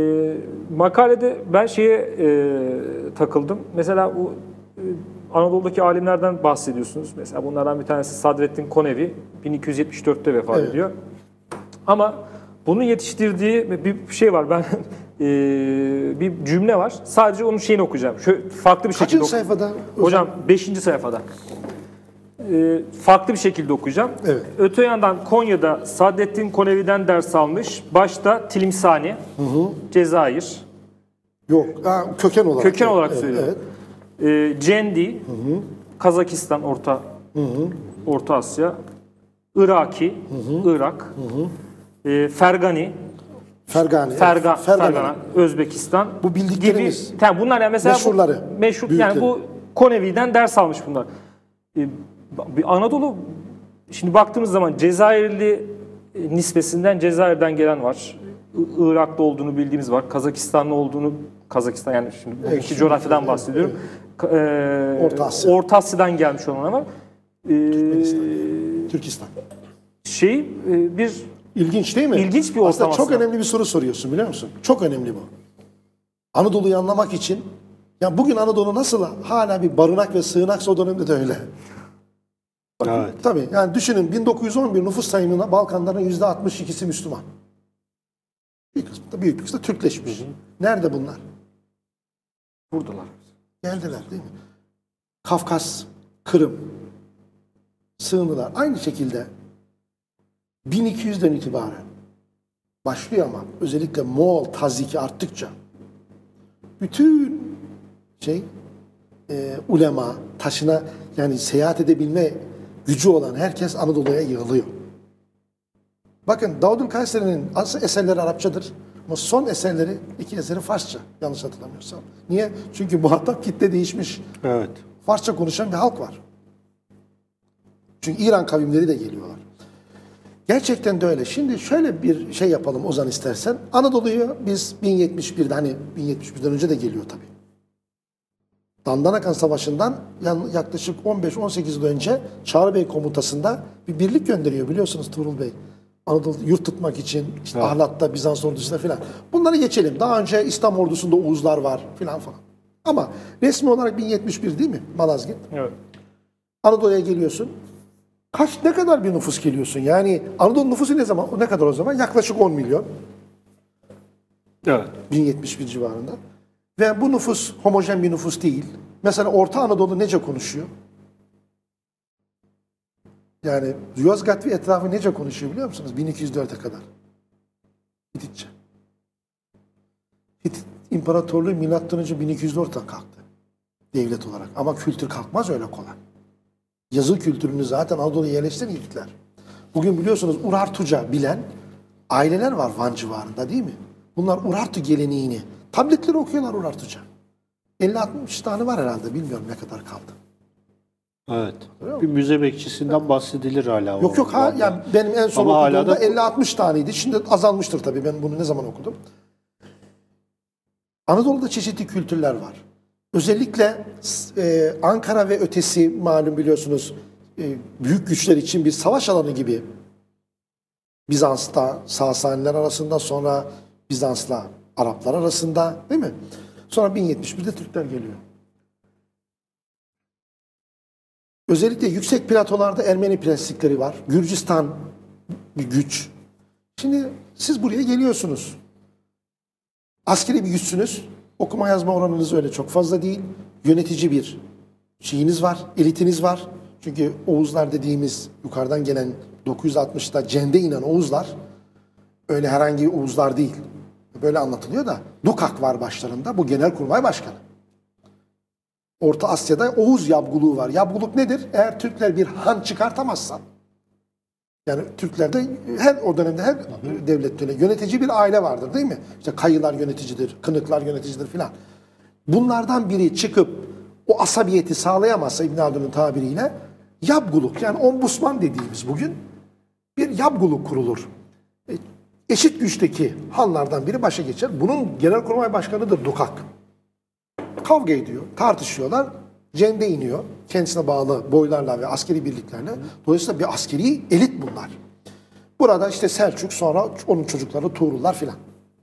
E, makalede ben şeye e, takıldım. Mesela bu e, Anadolu'daki alimlerden bahsediyorsunuz. Mesela bunlardan bir tanesi Sadreddin Konevi bin iki yüz yetmiş dörtte vefat evet. ediyor. Ama bunun yetiştirdiği bir şey var. Ben e, bir cümle var. Sadece onun şeyini okuyacağım. Şöyle farklı bir şekilde. Kaçıncı sayfada? Hocam beşinci sayfada. E, farklı bir şekilde okuyacağım. Evet. Öte yandan Konya'da Sadreddin Konevi'den ders almış. Başta Tilimsani, hı hı. Cezayir. Yok, ha, köken olarak. Köken olarak evet, söylüyorum. Evet. E, Cendi, hı hı. Kazakistan, Orta hı hı. Orta Asya, Iraki, hı hı. Irak, hı hı. E, Fergani, Fergani, Ferga, evet. Fergana, Fergana, Özbekistan. Bu bildiklerimiz. Gibi, yani bunlar yani mesela meşhurları. Bu, meşhur, yani bu Konevi'den ders almış bunlar. E, bir Anadolu, şimdi baktığımız zaman Cezayirli nispesinden Cezayir'den gelen var. Irak'ta olduğunu bildiğimiz var. Kazakistanlı olduğunu, Kazakistan yani şimdi bu evet, iki coğrafyadan bahsediyorum. Evet. Ee, Orta Asya. Orta Asya'dan gelmiş olanlar var. Ee, Türkistan. Şey e, bir ilginç değil mi? İlginç bir ortam aslında. Çok aslında. önemli bir soru soruyorsun biliyor musun? Çok önemli bu. Anadolu'yu anlamak için ya bugün Anadolu nasıl hala bir barınak ve sığınaksa o dönemde de öyle. Bakın, evet. Tabii yani düşünün bin dokuz yüz on bir nüfus sayımına Balkanların yüzde altmış ikisi Müslüman. Bir kısmı da büyük bir kısmı da Türkleşmiş. Hı hı. Nerede bunlar? Buradalar. Geldiler değil mi? Kafkas, Kırım, sığındılar. Aynı şekilde bin iki yüzden itibaren başlıyor ama özellikle Moğol taziki arttıkça bütün şey e, ulema, taşına yani seyahat edebilme gücü olan herkes Anadolu'ya yığılıyor. Bakın Davud Kayseri'nin asıl eserleri Arapçadır. Ama son eserleri, iki eseri Farsça yanlış hatırlamıyorsam. Niye? Çünkü muhatap kitle değişmiş. Evet. Farsça konuşan bir halk var. Çünkü İran kavimleri de geliyorlar. Gerçekten de öyle. Şimdi şöyle bir şey yapalım Ozan istersen. Anadolu'yu biz bin yetmiş birde hani bin yetmiş birden önce de geliyor tabii. Dandanakan Savaşı'ndan yaklaşık on beş on sekiz yıl önce Çağrı Bey komutasında bir birlik gönderiyor biliyorsunuz Tuğrul Bey. Anadolu yurt tutmak için işte evet. Ahlat'ta Bizans ordusunda filan. Bunları geçelim. Daha önce İslam ordusunda Oğuzlar var filan falan. Ama resmi olarak bin yetmiş bir değil mi Malazgirt? Evet. Anadolu'ya geliyorsun. Kaç ne kadar bir nüfus geliyorsun? Yani Anadolu nüfusu ne zaman? Ne kadar o zaman? Yaklaşık on milyon. Evet. bin yetmiş bir civarında. Ve bu nüfus homojen bir nüfus değil. Mesela Orta Anadolu nece konuşuyor? Yani Yozgat ve etrafı nece konuşuyor biliyor musunuz? bin iki yüz dörde kadar. Hititçe. Hitit İmparatorluğu milattan önce bin iki yüz dörtten kalktı. Devlet olarak. Ama kültür kalkmaz öyle kolay. Yazı kültürünü zaten Anadolu'ya yerleştiren Hititler. Bugün biliyorsunuz Urartuca bilen aileler var Van civarında değil mi? Bunlar Urartu geleneğini, tabletleri okuyorlar Urartuca. elli altmış tane var herhalde, bilmiyorum ne kadar kaldı. Evet. Bir müze bekçisinden bahsedilir hala. Yok yok ha, yani benim en son ama okuduğumda da... elli altmış taneydi. Şimdi azalmıştır tabii, ben bunu ne zaman okudum. Anadolu'da çeşitli kültürler var. Özellikle e, Ankara ve ötesi malum biliyorsunuz e, büyük güçler için bir savaş alanı gibi. Bizans'ta Sasaniler arasında, sonra Bizans'la Araplar arasında değil mi? Sonra bin yetmiş birde Türkler geliyor. Özellikle yüksek platolarda Ermeni prenslikleri var. Gürcistan bir güç. Şimdi siz buraya geliyorsunuz. Askeri bir güçsünüz. Okuma yazma oranınız öyle çok fazla değil. Yönetici bir şeyiniz var, elitiniz var. Çünkü Oğuzlar dediğimiz yukarıdan gelen dokuz yüz altmışta Cende inen Oğuzlar öyle herhangi bir Oğuzlar değil. Böyle anlatılıyor da Dukak var başlarında. Bu Genelkurmay Başkanı. Orta Asya'da Oğuz yabguluğu var. Yabguluk nedir? Eğer Türkler bir han çıkartamazsa, yani Türklerde her o dönemde her devlette öyle yönetici bir aile vardır değil mi? İşte Kayılar yöneticidir, Kınıklar yöneticidir filan. Bunlardan biri çıkıp o asabiyeti sağlayamazsa İbn Haldun'un tabiriyle yabguluk, yani ombusman dediğimiz bugün bir yabguluk kurulur. Eşit güçteki hanlardan biri başa geçer. Bunun Genelkurmay Başkanı'dır Dukak. Kavga ediyor, tartışıyorlar. Cende iniyor. Kendisine bağlı boylarla ve askeri birliklerle. Dolayısıyla bir askeri elit bunlar. Burada işte Selçuk, sonra onun çocukları Tuğrullar filan.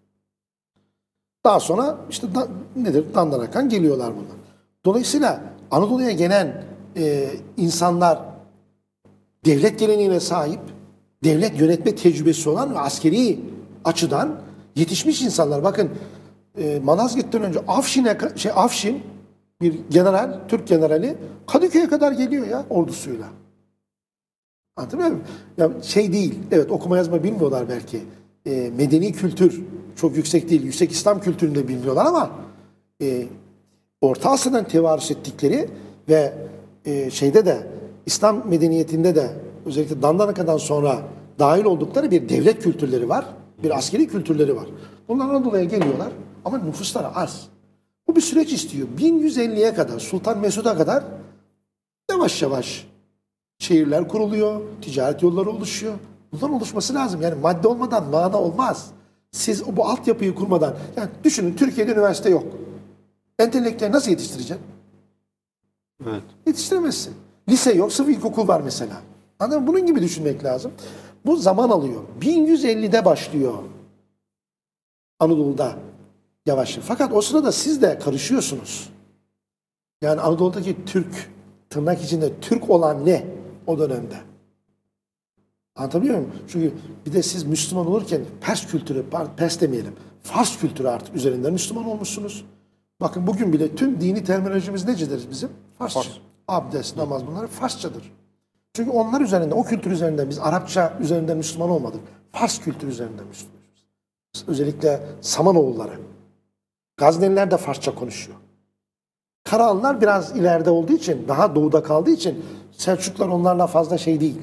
Daha sonra işte da, nedir? Dandanakan geliyorlar bunlar. Dolayısıyla Anadolu'ya gelen e, insanlar devlet geleneğine sahip, devlet yönetme tecrübesi olan ve askeri açıdan yetişmiş insanlar. Bakın e, Malazgirt'ten önce Afşin'e şey Afşin bir general, Türk generali Kadıköy'e kadar geliyor ya ordusuyla. Anlatabiliyor muyum? Ya şey değil, evet okuma yazma bilmiyorlar belki. E, medeni kültür çok yüksek değil, yüksek İslam kültürünü de bilmiyorlar ama e, Orta Asya'dan tevarüs ettikleri ve e, şeyde de İslam medeniyetinde de özellikle Dandanaka'dan sonra dahil oldukları bir devlet kültürleri var, bir askeri kültürleri var. Bunlar Anadolu'ya geliyorlar ama nüfusları az. Bu bir süreç istiyor. bin yüz elliye kadar, Sultan Mesud'a kadar yavaş yavaş şehirler kuruluyor, ticaret yolları oluşuyor. Bunların oluşması lazım. Yani madde olmadan mana olmaz. Siz bu altyapıyı kurmadan, yani düşünün Türkiye'de üniversite yok. Entelektüel nasıl yetiştireceksin? Evet. Yetiştiremezsin. Lise yok, sırf ilkokul var mesela. Anladın mı? Bunun gibi düşünmek lazım. Bu zaman alıyor. bin yüz ellide başlıyor Anadolu'da yavaş. Fakat o sırada siz de karışıyorsunuz. Yani Anadolu'daki Türk, tırnak içinde Türk olan ne o dönemde? Anlatabiliyor muyum? Çünkü bir de siz Müslüman olurken Pers kültürü, Pers demeyelim, Fars kültürü artık üzerinden Müslüman olmuşsunuz. Bakın bugün bile tüm dini terminolojimiz necedir bizim? Farsça. Fars. Abdest, namaz bunlar Farsçadır. Çünkü onlar üzerinden, o kültür üzerinden biz Arapça üzerinden Müslüman olmadık. Fars kültürü üzerinden Müslümanız. Özellikle Samanoğulları. Gazneliler de Farsça konuşuyor. Karahanlılar biraz ileride olduğu için, daha doğuda kaldığı için Selçuklular onlarla fazla şey değil.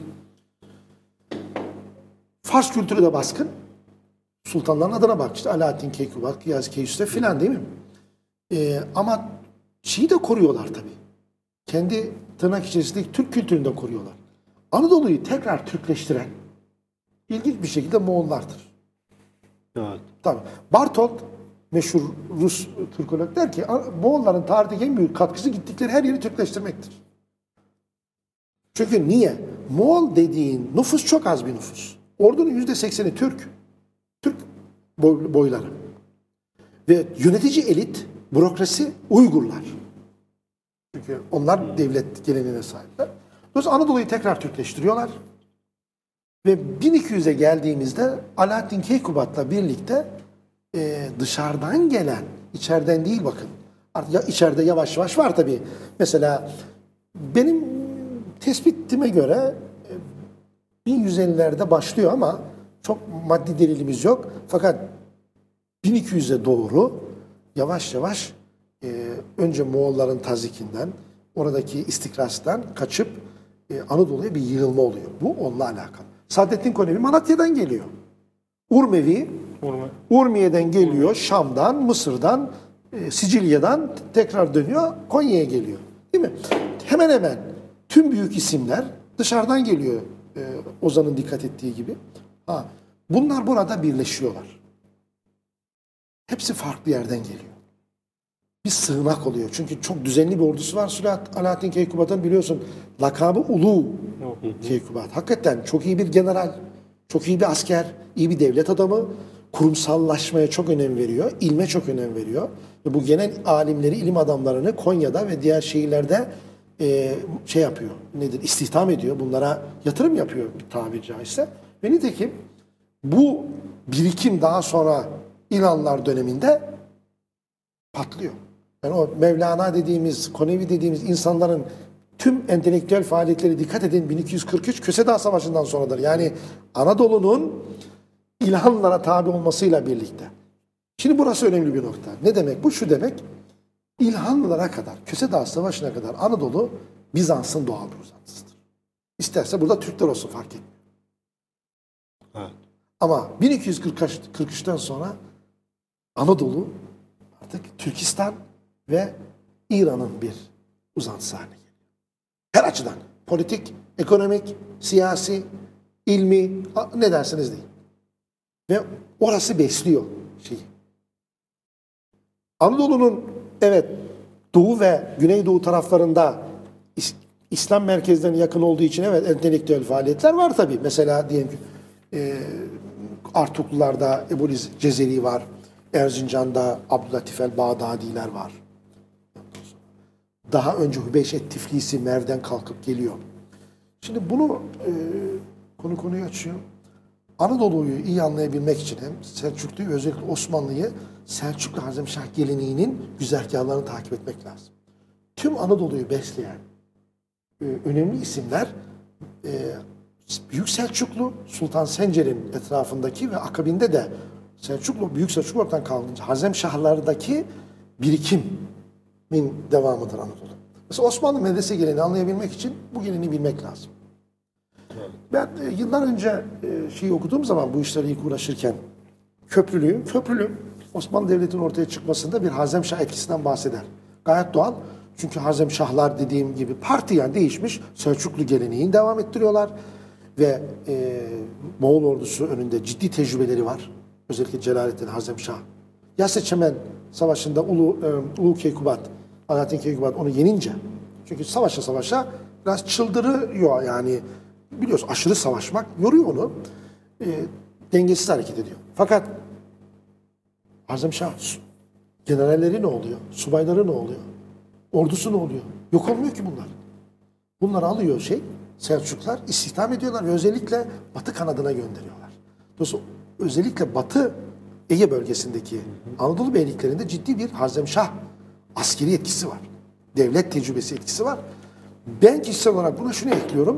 Fars kültürü de baskın. Sultanların adına bak işte Alaaddin Keykubat, Kıyas Keyhüsrev filan değil mi? Ee, ama şeyi de koruyorlar tabii. Kendi tırnak içerisindeki Türk kültürünü de koruyorlar. Anadolu'yu tekrar Türkleştiren ilginç bir şekilde Moğollardır. Evet. Tabii. Bartolt, meşhur Rus Türkolog der ki Moğolların tarihteki en büyük katkısı gittikleri her yeri Türkleştirmektir. Çünkü niye? Moğol dediğin nüfus çok az bir nüfus. Ordunun yüzde sekseni Türk. Türk boy, boyları. Ve yönetici elit, bürokrasi Uygurlar. Çünkü onlar devlet geleneğine sahipler. Dolayısıyla Anadolu'yu tekrar Türkleştiriyorlar. Ve bin iki yüze geldiğimizde Alaaddin Keykubat'la birlikte e, dışarıdan gelen, içeriden değil bakın. Artık ya, içeride yavaş yavaş var tabii. Mesela benim tespitime göre e, bin yüz ellilerde başlıyor ama çok maddi delilimiz yok. Fakat bin iki yüze doğru yavaş yavaş e, önce Moğolların tazikinden, oradaki istikrastan kaçıp e, Anadolu'ya bir yığılma oluyor. Bu onunla alakalı. Saadettin Konevi Malatya'dan geliyor. Urmevi Urmi. Urmiye'den geliyor, Şam'dan, Mısır'dan, e, Sicilya'dan tekrar dönüyor, Konya'ya geliyor. Değil mi? Hemen hemen tüm büyük isimler dışarıdan geliyor. E, Ozan'ın dikkat ettiği gibi. Ha, bunlar burada birleşiyorlar. Hepsi farklı yerden geliyor. Bir sığınak oluyor. Çünkü çok düzenli bir ordusu var. Sülah Alaaddin Keykubat'ın biliyorsun lakabı Ulu Keykubat. Hakikaten çok iyi bir general, çok iyi bir asker, iyi bir devlet adamı. Kurumsallaşmaya çok önem veriyor. İlme çok önem veriyor. Ve bu genel alimleri, ilim adamlarını Konya'da ve diğer şehirlerde e, şey yapıyor. Nedir? İstihdam ediyor. Bunlara yatırım yapıyor tabiri caizse. Ve nitekim bu birikim daha sonra İranlılar döneminde patlıyor. Yani o Mevlana dediğimiz, Konevi dediğimiz insanların tüm entelektüel faaliyetleri dikkat edin bin iki yüz kırk üç Köse Dağı Savaşı'ndan sonradır. Yani Anadolu'nun İlhanlara tabi olmasıyla birlikte. Şimdi burası önemli bir nokta. Ne demek? Bu şu demek. İlhanlılara kadar, Köse Dağı Savaşı'na kadar Anadolu Bizans'ın doğal bir uzantısıdır. İsterse burada Türkler olsun fark etmiyor. Evet. Ama bin iki yüz kırk üçten sonra Anadolu artık Türkistan ve İran'ın bir uzantısı haline geliyor. Her açıdan. Politik, ekonomik, siyasi, ilmi, ne derseniz deyin. Ve orası besliyor şeyi. Anadolu'nun evet doğu ve güneydoğu taraflarında İs İslam merkezlerine yakın olduğu için evet entelektüel faaliyetler var tabii. Mesela diyelim ki e, Artuklularda Ebu Cezeri var. Erzincan'da Abdülatif el-Bağdadiler var. Daha önce Hübeyşet Tiflisi Merv'den kalkıp geliyor. Şimdi bunu e, konu konuyu açıyor. Anadolu'yu iyi anlayabilmek için hem Selçuklu'yu özellikle Osmanlı'yı Selçuklu Harzemşah geleneğinin güzergahlarını takip etmek lazım. Tüm Anadolu'yu besleyen e, önemli isimler e, Büyük Selçuklu, Sultan Sencer'in etrafındaki ve akabinde de Selçuklu, Büyük Selçuklu ortadan kalkınca Harzemşahlardaki birikimin devamıdır Anadolu. Mesela Osmanlı medrese geleneğini anlayabilmek için bu geleneği bilmek lazım. Ben e, yıllar önce e, şeyi okuduğum zaman bu işlerle ilk uğraşırken Köprülü'yü, Köprülü Osmanlı Devleti'nin ortaya çıkmasında bir Harzemşah etkisinden bahseder. Gayet doğal. Çünkü Harzemşahlar dediğim gibi parti yani değişmiş. Selçuklu geleneğini devam ettiriyorlar. Ve e, Moğol ordusu önünde ciddi tecrübeleri var. Özellikle Celaleddin Harzemşah. Yasir Çemen Savaşı'nda Ulu, e, Ulu Keykubat, Alaaddin Keykubat onu yenince. Çünkü savaşa savaşa biraz çıldırıyor yani. Biliyorsun aşırı savaşmak yoruyor onu. E, dengesiz hareket ediyor. Fakat Harzemşah generalleri ne oluyor? Subayları ne oluyor? Ordusu ne oluyor? Yok olmuyor ki bunlar. Bunları alıyor şey, Selçuklar istihdam ediyorlar ve özellikle Batı kanadına gönderiyorlar. Dolayısıyla özellikle Batı Ege bölgesindeki Anadolu beyliklerinde ciddi bir Harzemşah askeri etkisi var. Devlet tecrübesi etkisi var. Ben kişisel olarak buna şunu ekliyorum.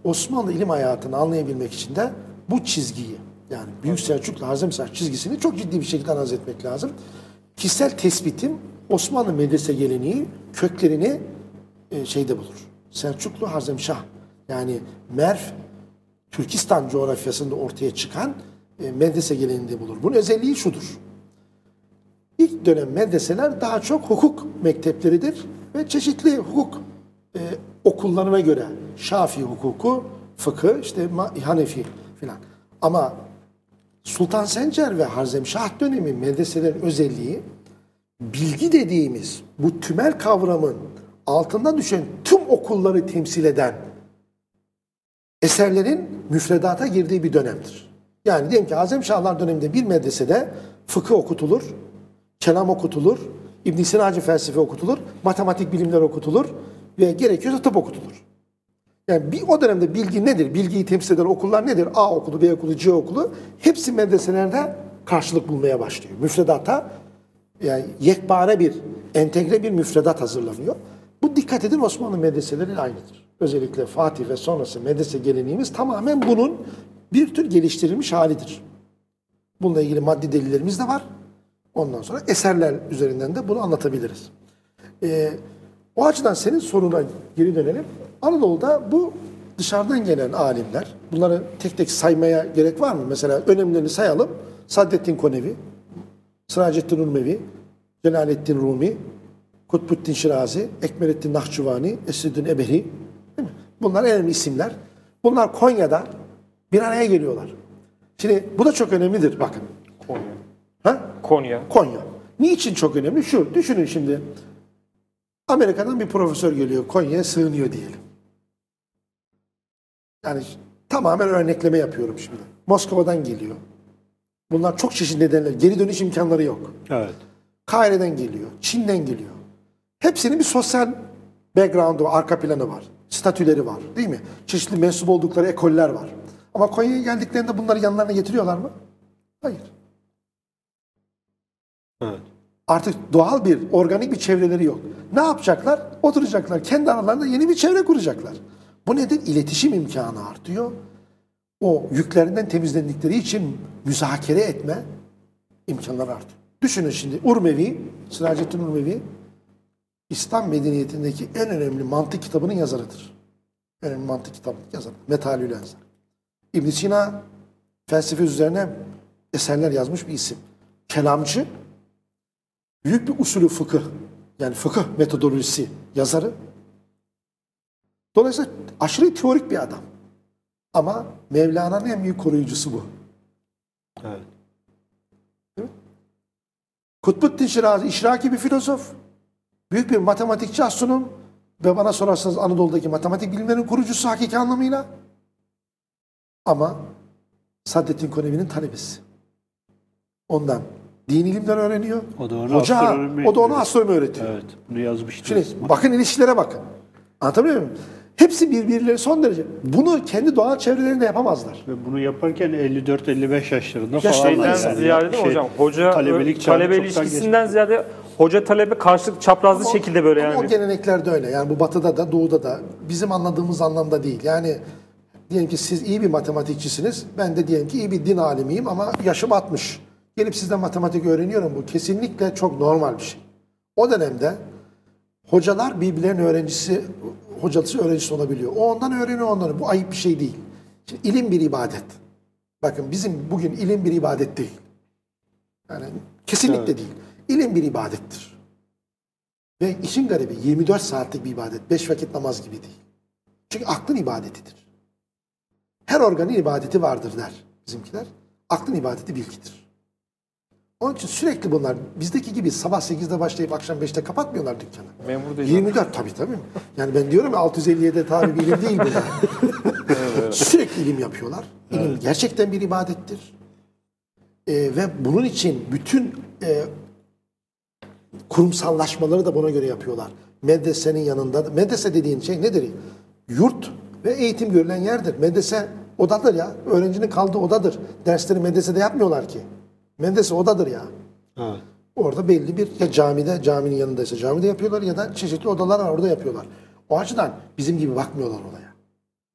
Osmanlı ilim hayatını anlayabilmek için de bu çizgiyi, yani Büyük Selçuklu Harzemşah çizgisini çok ciddi bir şekilde analiz etmek lazım. Kişisel tespitim Osmanlı medrese geleneği köklerini e, şeyde bulur. Selçuklu Harzemşah, yani Merv, Türkistan coğrafyasında ortaya çıkan e, medrese geleneğinde bulur. Bunun özelliği şudur. İlk dönem medreseler daha çok hukuk mektepleridir ve çeşitli hukuk e, okullarına göre Şafii hukuku, fıkı, işte Hanefi filan. Ama Sultan Sencer ve Harzemşah dönemi medreselerin özelliği bilgi dediğimiz bu tümel kavramın altında düşen tüm okulları temsil eden eserlerin müfredata girdiği bir dönemdir. Yani diyelim ki Harzemşahlar döneminde bir medresede fıkıh okutulur, kelam okutulur, İbn Sinacı felsefe okutulur, matematik bilimler okutulur ve gerekiyorsa tıp okutulur. Yani bir, o dönemde bilgi nedir? Bilgiyi temsil eden okullar nedir? A okulu, B okulu, C okulu. Hepsi medreselerde karşılık bulmaya başlıyor. Müfredata yani yekpare bir, entegre bir müfredat hazırlanıyor. Bu dikkat edin Osmanlı medreseleriyle aynıdır. Özellikle Fatih ve sonrası medrese geleneğimiz tamamen bunun bir tür geliştirilmiş halidir. Bununla ilgili maddi delillerimiz de var. Ondan sonra eserler üzerinden de bunu anlatabiliriz. Ee, o açıdan senin soruna geri dönelim. Anadolu'da bu dışarıdan gelen alimler, bunları tek tek saymaya gerek var mı? Mesela önemlilerini sayalım. Saddettin Konevi, Sıracettin Urmevi, Celaleddin Rumi, Kutbuddin Şirazi, Ekmelettin Nahçıvani, Esseddin Ebehi. Değil mi? Bunlar en önemli isimler. Bunlar Konya'da bir araya geliyorlar. Şimdi bu da çok önemlidir bakın. Konya. Ha? Konya. Konya. Niçin çok önemli? Şu, düşünün şimdi. Amerika'dan bir profesör geliyor, Konya'ya sığınıyor diyelim. Yani tamamen örnekleme yapıyorum şimdi. Moskova'dan geliyor. Bunlar çok çeşitli nedenler. Geri dönüş imkanları yok. Evet. Kahire'den geliyor, Çin'den geliyor. Hepsinin bir sosyal background'u, arka planı var. Statüleri var, değil mi? Çeşitli mensup oldukları ekoller var. Ama Konya'ya geldiklerinde bunları yanlarına getiriyorlar mı? Hayır. Evet. Artık doğal bir, organik bir çevreleri yok. Ne yapacaklar? Oturacaklar. Kendi aralarında yeni bir çevre kuracaklar. Bu nedir? İletişim imkanı artıyor. O yüklerinden temizlendikleri için müzakere etme imkanları artıyor. Düşünün şimdi Urmevi, Sıracettin Urmevi, İslam medeniyetindeki en önemli mantık kitabının yazarıdır. En önemli mantık kitabının yazarı. Metalül Enzar. İbn Sina felsefe üzerine eserler yazmış bir isim. Kelamcı, büyük bir usulü fıkıh, yani fıkıh metodolojisi yazarı. Dolayısıyla aşırı teorik bir adam. Ama Mevlana'nın en büyük koruyucusu bu. Evet. Kutbuddin Şirazi, işraki bir filozof. Büyük bir matematikçi astronom ve bana sorarsanız Anadolu'daki matematik bilimlerinin kurucusu hakiki anlamıyla. Ama Saddettin Konevi'nin talebesi. Ondan din ilimleri öğreniyor. O da onu Hoca, astronomi o da onu öğretiyor. astronomi öğretiyor. Evet. Bunu yazmıştı. Şimdi bakın ilişkilere bakın. Anlatabiliyor muyum? Hepsi birbirleri son derece. Bunu kendi doğal çevrelerinde yapamazlar. Ve bunu yaparken elli dört elli beş yaşlarında Yaşlarında falan. Şeyden yani. ziyade değil mi hocam? Hoca talebelik talebe çağını çoktan ilişkisinden ziyade hoca talebe karşılık çaprazlı Ama- şekilde böyle ama yani. o geleneklerde öyle. Yani bu batıda da doğuda da bizim anladığımız anlamda değil. Yani diyelim ki siz iyi bir matematikçisiniz. Ben de diyelim ki iyi bir din alimiyim ama yaşım altmış. Gelip sizden matematik öğreniyorum. Bu kesinlikle çok normal bir şey. O dönemde hocalar birbirlerinin öğrencisi, hocası öğrencisi olabiliyor. O ondan öğreniyor onları. Bu ayıp bir şey değil. Şimdi ilim bir ibadet. Bakın bizim bugün ilim bir ibadet değil. Yani kesinlikle Evet. değil. İlim bir ibadettir. Ve işin garibi yirmi dört saatlik bir ibadet. beş vakit namaz gibi değil. Çünkü aklın ibadetidir. Her organın ibadeti vardır der bizimkiler. Aklın ibadeti bilgidir. Onun için sürekli bunlar bizdeki gibi sabah sekizde başlayıp akşam beşte kapatmıyorlar dükkanı. Memur değil. yirmi dört tabii tabii. Yani ben diyorum ya altı yüz elli yedi tabi bir ilim değil bu. evet. Sürekli ilim yapıyorlar. İlim evet. gerçekten bir ibadettir. Ee, ve bunun için bütün e, kurumsallaşmaları da buna göre yapıyorlar. Medresenin yanında, medrese dediğin şey nedir? Yurt ve eğitim görülen yerdir. Medrese odadır ya. Öğrencinin kaldığı odadır. Dersleri medresede yapmıyorlar ki. Medrese odadır ya. Evet. Orada belli bir ya camide, caminin yanındaysa camide yapıyorlar ya da çeşitli odalar var orada yapıyorlar. O açıdan bizim gibi bakmıyorlar olaya.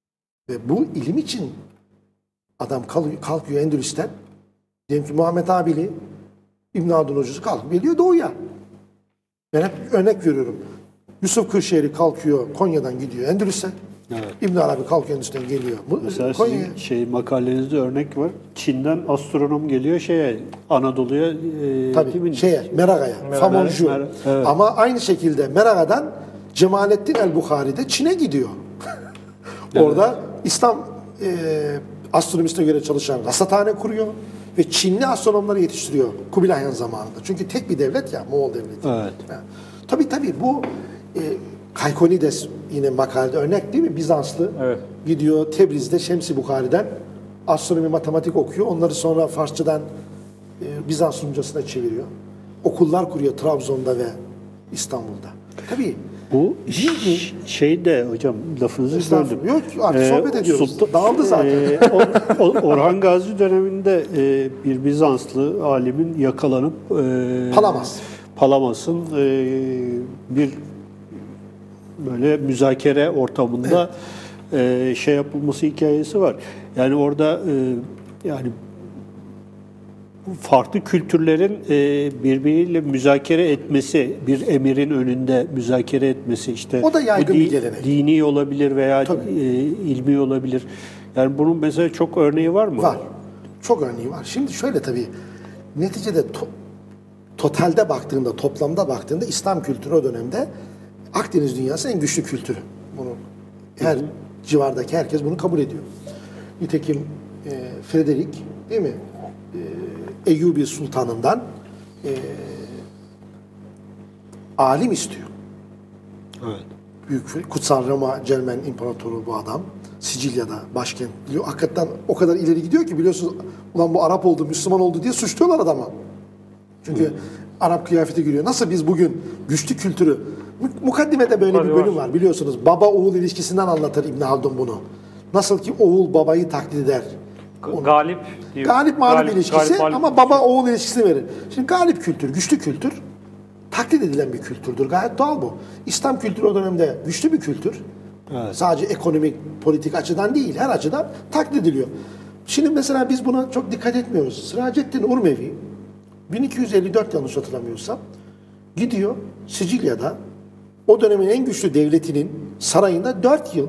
Ve bu ilim için adam kalkıyor, kalkıyor Endülüs'ten. Diyelim ki Muhammed Abili, İbn Haldun hocası kalkıp geliyor doğuya. Ben hep örnek veriyorum. Yusuf Kırşehir'i kalkıyor Konya'dan gidiyor Endülüs'e. Evet. İbn Arabi kalkıyor Endülüs'ten geliyor. Bu, Mesela Konya, sizin şey makalenizde örnek var. Çin'den astronom geliyor şeye Anadolu'ya e, tabii kimin? şeye Meraga'ya, Famoncu. Mer- evet. Ama aynı şekilde Meraga'dan Cemalettin el-Bukhari de Çin'e gidiyor. Orada İslam e, astronomisine göre çalışan rasathane kuruyor ve Çinli astronomları yetiştiriyor Kubilay Han zamanında. Çünkü tek bir devlet ya, Moğol devleti. Evet. Ha. Tabii tabii bu e, Kaykonides yine makalede örnek değil mi? Bizanslı Evet. gidiyor Tebriz'de Şems-i Bukhari'den astronomi, matematik okuyor. Onları sonra Farsçadan e, Bizans Rumcasına çeviriyor. Okullar kuruyor Trabzon'da ve İstanbul'da. Tabii Bu ş- şey de hocam lafınızı böldüm. Estağfurullah. Yok artık Ee, sohbet ediyoruz. Sultan- Dağıldı zaten. Ee, o- o- Orhan Gazi döneminde e, bir Bizanslı alimin yakalanıp e, Palamas. Palamas'ın e, bir böyle müzakere ortamında e, şey yapılması hikayesi var. Yani orada e, yani farklı kültürlerin e, birbiriyle müzakere etmesi, bir emirin önünde müzakere etmesi işte O da yaygın bu bir gelenek. dini olabilir veya Tabii. e, ilmi olabilir. Yani bunun mesela çok örneği var mı? Var. Çok örneği var. Şimdi şöyle tabii neticede to- totalde baktığında, toplamda baktığında İslam kültürü o dönemde Akdeniz dünyası en güçlü kültürü. Bunu her civardaki herkes bunu kabul ediyor. Nitekim e, Frederick değil mi? E, Eyyubi Sultan'ından e, alim istiyor. Evet. Büyük Kutsal Roma Cermen İmparatoru bu adam. Sicilya'da başkent diyor. Hakikaten o kadar ileri gidiyor ki biliyorsunuz ulan bu Arap oldu, Müslüman oldu diye suçluyorlar adama. Çünkü Arap kıyafeti giriyor. Nasıl biz bugün güçlü kültürü Mu- Mukaddimede böyle Tabii bir bölüm var. var biliyorsunuz. Baba oğul ilişkisinden anlatır İbn Haldun bunu. Nasıl ki oğul babayı taklit eder. G- Galip diyor. Galip mağlup ilişkisi galip, mağlup ama baba oğul ilişkisini verir. Şimdi galip kültür, güçlü kültür taklit edilen bir kültürdür. Gayet doğal bu. İslam kültürü o dönemde güçlü bir kültür. Evet. Sadece ekonomik, politik açıdan değil, her açıdan taklit ediliyor. Şimdi mesela biz buna çok dikkat etmiyoruz. Sıracettin Urmevi bin iki yüz elli dört yanlış hatırlamıyorsam gidiyor Sicilya'da o dönemin en güçlü devletinin sarayında dört yıl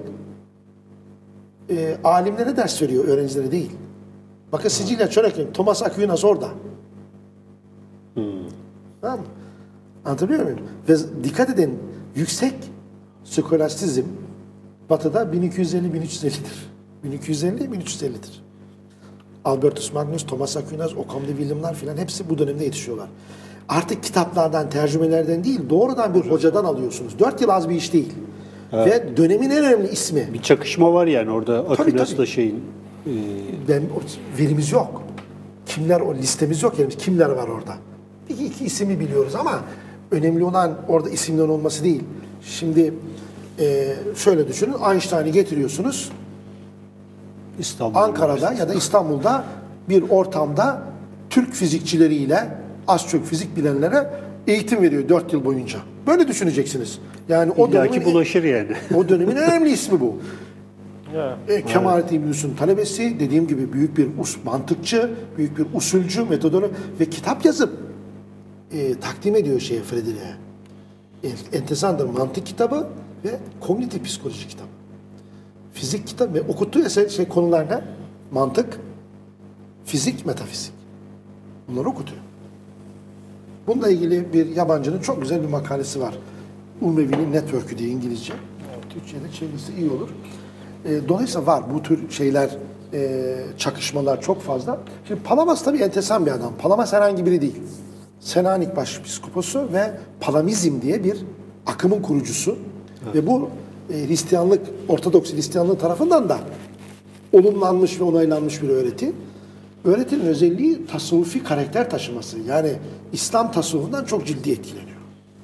e, alimlere ders veriyor, öğrencilere değil. Bakın Sicilya Çörekli, Thomas Aquinas orada. Tamam mı? Anlatabiliyor muyum? Ve dikkat edin, yüksek skolastisizm Batı'da bin iki yüz elli bin üç yüz ellidir. bin iki yüz elli bin üç yüz ellidir. Albertus Magnus, Thomas Aquinas, Occam de William'lar filan hepsi bu dönemde yetişiyorlar. Artık kitaplardan, tercümelerden değil, doğrudan bir hocadan alıyorsunuz. Dört yıl az bir iş değil. Ve dönemin en önemli ismi. Bir çakışma var yani orada Akınas'la tabii. şeyin. e, Ben, o- verimiz yok. Kimler, o listemiz yok. Yani kimler var orada? Bir iki, iki ismi biliyoruz ama önemli olan orada isimlerin olması değil. Şimdi e, şöyle düşünün, Einstein'ı getiriyorsunuz. İstanbul Ankara'da ya da İstanbul'da bir ortamda Türk fizikçileriyle az çok fizik bilenlere eğitim veriyor dört yıl boyunca. Böyle düşüneceksiniz. Yani o İlla dönemin, ki bulaşır yani. o dönemin en önemli ismi bu. Ya. E, Kemalettin İbn Yusuf'un talebesi, dediğim gibi büyük bir us, mantıkçı, büyük bir usulcü, metodoloji ve kitap yazıp e, takdim ediyor şeye Frederick'e. E, enteresandır, mantık kitabı ve kognitif psikoloji kitabı. Fizik kitabı ve okuttuğu eser, şey, konular ne? Mantık, fizik, metafizik. Bunları okutuyor. Bununla ilgili bir yabancının çok güzel bir makalesi var. Urmevi'nin Network'ü diye İngilizce. Türkçe'de çevirisi iyi olur. E, dolayısıyla var bu tür şeyler, e, çakışmalar çok fazla. Şimdi Palamas tabii enteresan bir adam. Palamas herhangi biri değil. Selanik Başpiskoposu ve Palamizm diye bir akımın kurucusu. Evet. Ve bu e, Hristiyanlık, Ortodoks Hristiyanlığı tarafından da olumlanmış ve onaylanmış bir öğreti. Öğretinin özelliği tasavvufi karakter taşıması. Yani İslam tasavvufundan çok ciddi etkileniyor.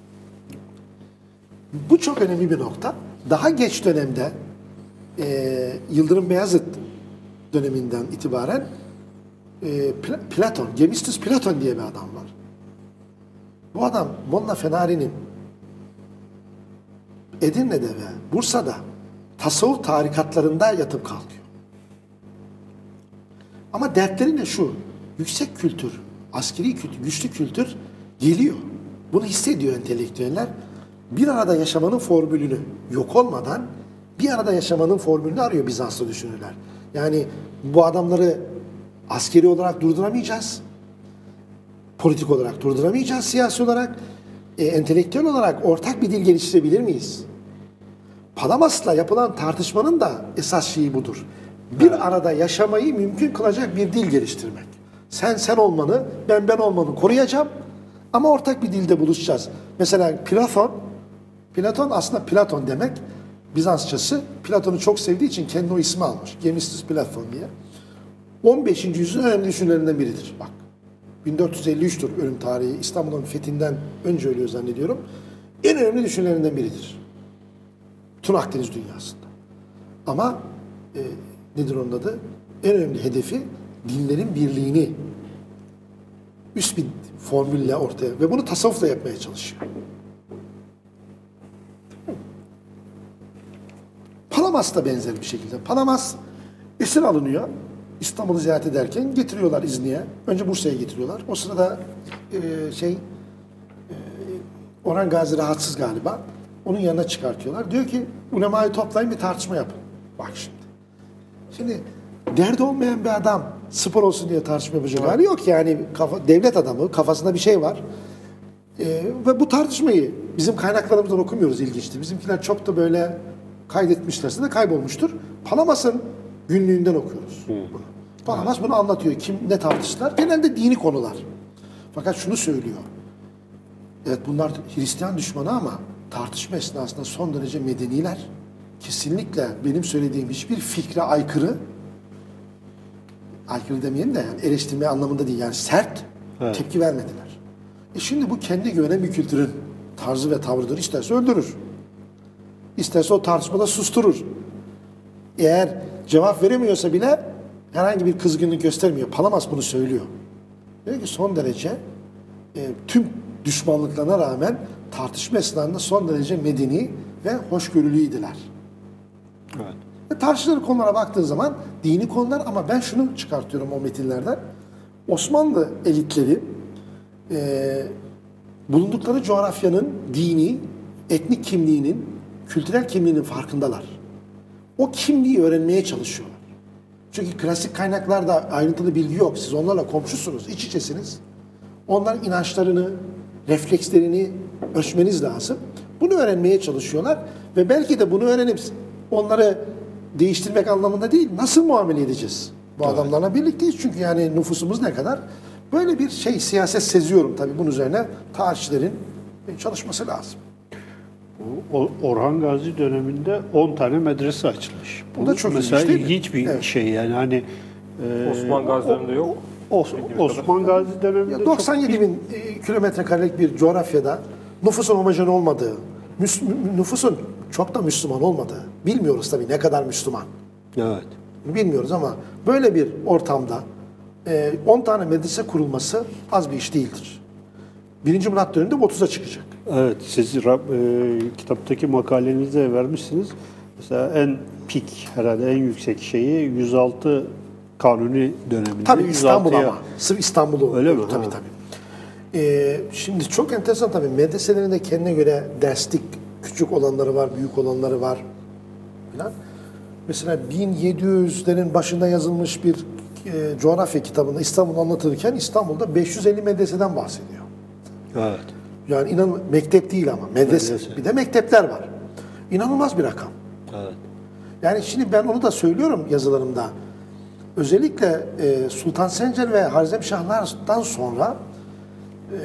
Bu çok önemli bir nokta. Daha geç dönemde e, Yıldırım Beyazıt döneminden itibaren e, Pla- Platon, Gemistus Platon diye bir adam var. Bu adam Monna Fenari'nin Edirne'de ve Bursa'da tasavvuf tarikatlarında yatıp kalkıyor. Ama dertleri ne şu? Yüksek kültür, askeri kültür, güçlü kültür geliyor. Bunu hissediyor entelektüeller. Bir arada yaşamanın formülünü yok olmadan bir arada yaşamanın formülünü arıyor Bizanslı düşünürler. Yani bu adamları askeri olarak durduramayacağız. Politik olarak durduramayacağız, siyasi olarak. E, entelektüel olarak ortak bir dil geliştirebilir miyiz? Palamas'la yapılan tartışmanın da esas şeyi budur. Bir evet. arada yaşamayı mümkün kılacak bir dil geliştirmek. Sen sen olmanı, ben ben olmanı koruyacağım ama ortak bir dilde buluşacağız. Mesela Platon, Platon aslında Platon demek, Bizansçası Platon'u çok sevdiği için kendi o ismi almış. Gemistus Platon diye. on beşinci yüzyılın önemli düşünürlerinden biridir. Bak, bin dört yüz elli üç'tür ölüm tarihi. İstanbul'un fethinden önce ölüyor zannediyorum. En önemli düşünürlerinden biridir. Tüm Akdeniz dünyasında. Ama e, nedir onun adı? En önemli hedefi dinlerin birliğini üst bir formülle ortaya ve bunu tasavvufla yapmaya çalışıyor. Palamas da benzer bir şekilde. Palamas esir alınıyor. İstanbul'u ziyaret ederken getiriyorlar İznik'e. Önce Bursa'ya getiriyorlar. O sırada e, şey e, Orhan Gazi rahatsız galiba. Onun yanına çıkartıyorlar. Diyor ki ulemayı toplayın bir tartışma yapın. Bak şimdi. Şimdi derdi olmayan bir adam spor olsun diye tartışma yapacak hali yok yani. Kafa, devlet adamı, kafasında bir şey var. E, ve bu tartışmayı bizim kaynaklarımızdan okumuyoruz, ilginçtir. Bizimkiler çok da böyle kaydetmişlerse de kaybolmuştur. Palamas'ın günlüğünden okuyoruz bunu. Palamas bunu anlatıyor. Kim ne tartıştılar? Genelde dini konular. Fakat şunu söylüyor. Evet bunlar Hristiyan düşmanı ama tartışma esnasında son derece medeniler. Kesinlikle benim söylediğim hiçbir fikre aykırı, aykırı demeyelim de yani eleştirme anlamında değil, yani sert evet. tepki vermediler. E şimdi bu kendi güvenen bir kültürün tarzı ve tavrıdır. İsterse öldürür. İsterse o tartışmada susturur. Eğer cevap veremiyorsa bile herhangi bir kızgınlık göstermiyor. Palamas bunu söylüyor. Diyor ki son derece e, tüm düşmanlıklarına rağmen tartışma esnasında son derece medeni ve hoşgörülüydüler. Evet. Ve tartışılan konulara baktığın zaman dini konular ama ben şunu çıkartıyorum o metinlerden. Osmanlı elitleri e, bulundukları coğrafyanın dini, etnik kimliğinin, kültürel kimliğinin farkındalar. O kimliği öğrenmeye çalışıyorlar. Çünkü klasik kaynaklarda ayrıntılı bilgi yok. Siz onlarla komşusunuz, iç içesiniz. Onların inançlarını, reflekslerini ölçmeniz lazım. Bunu öğrenmeye çalışıyorlar ve belki de bunu öğrenip onları değiştirmek anlamında değil, nasıl muamele edeceğiz? Bu evet. adamlarla birlikteyiz çünkü yani nüfusumuz ne kadar? Böyle bir şey, siyaset seziyorum tabii. Bunun üzerine tarihçilerin çalışması lazım. Orhan Gazi döneminde on tane medrese açılmış. Bu da çok mesela ilginç, ilginç bir evet. şey yani hani e, Osman Gazi döneminde yok. O, Osman Gazi döneminde ya doksan yedi bin kilometre karelik bir coğrafyada nüfusun homojen olmadığı, nüfusun çok da Müslüman olmadığı, bilmiyoruz tabii ne kadar Müslüman. Evet. Bilmiyoruz ama böyle bir ortamda on tane medrese kurulması az bir iş değildir. Birinci Murat döneminde otuza çıkacak. Evet, siz e, kitaptaki makalenizde vermişsiniz. Mesela en pik, herhalde en yüksek şeyi yüz altı Kanuni döneminde. Tabii İstanbul ama. Sırf İstanbul'u. Öyle mi? Tabii ha. tabii. Ee, şimdi çok enteresan tabii. Medreselerin de kendine göre derslik küçük olanları var, büyük olanları var. Falan. Mesela bin yedi yüzlerin başında yazılmış bir e, coğrafya kitabında İstanbul anlatılırken İstanbul'da beş yüz elli medreseden bahsediyor. Evet. Yani inan mektep değil ama medrese. medrese. Bir de mektepler var. İnanılmaz bir rakam. Evet. Yani şimdi ben onu da söylüyorum yazılarımda. Özellikle e, Sultan Sencer ve Harizmşahlardan sonra e,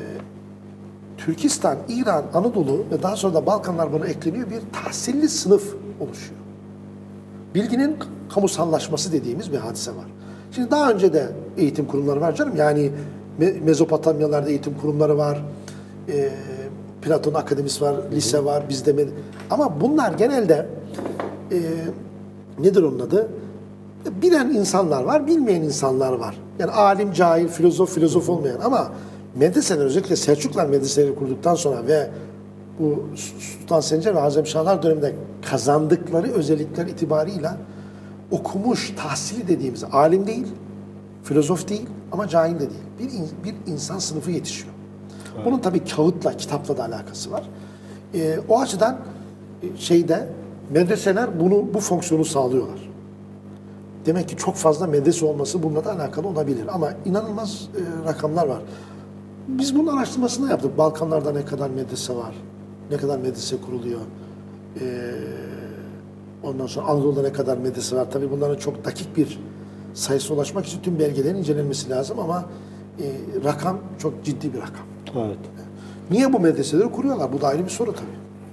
Türkistan, İran, Anadolu ve daha sonra da Balkanlar buna ekleniyor. Bir tahsilli sınıf oluşuyor. Bilginin kamusallaşması dediğimiz bir hadise var. Şimdi daha önce de eğitim kurumları var canım. Yani Mezopotamyalarda eğitim kurumları var. E, Platon Akademisi var, lise var, bizde mi? Ama bunlar genelde e, nedir onun adı? Bilen insanlar var, bilmeyen insanlar var. Yani alim, cahil, filozof, filozof olmayan ama medreseler özellikle Selçuklular medreseleri kurduktan sonra ve bu Sultan Sencer ve Hazemşahlar döneminde kazandıkları özellikler itibarıyla okumuş, tahsili dediğimiz alim değil, filozof değil ama cahil de değil. Bir, in, bir insan sınıfı yetişiyor. Evet. Bunun tabii kağıtla, kitapla da alakası var. Ee, o açıdan şeyde medreseler bunu bu fonksiyonu sağlıyorlar. Demek ki çok fazla medrese olması bununla da alakalı olabilir. Ama inanılmaz e, rakamlar var. Biz bunun araştırmasını yaptık. Balkanlarda ne kadar medrese var, ne kadar medrese kuruluyor. Ee, ondan sonra Anadolu'da ne kadar medrese var. Tabii bunların çok dakik bir sayısına ulaşmak için tüm belgelerin incelenmesi lazım ama e, rakam çok ciddi bir rakam. Evet. Niye bu medreseleri kuruyorlar? Bu da ayrı bir soru tabii.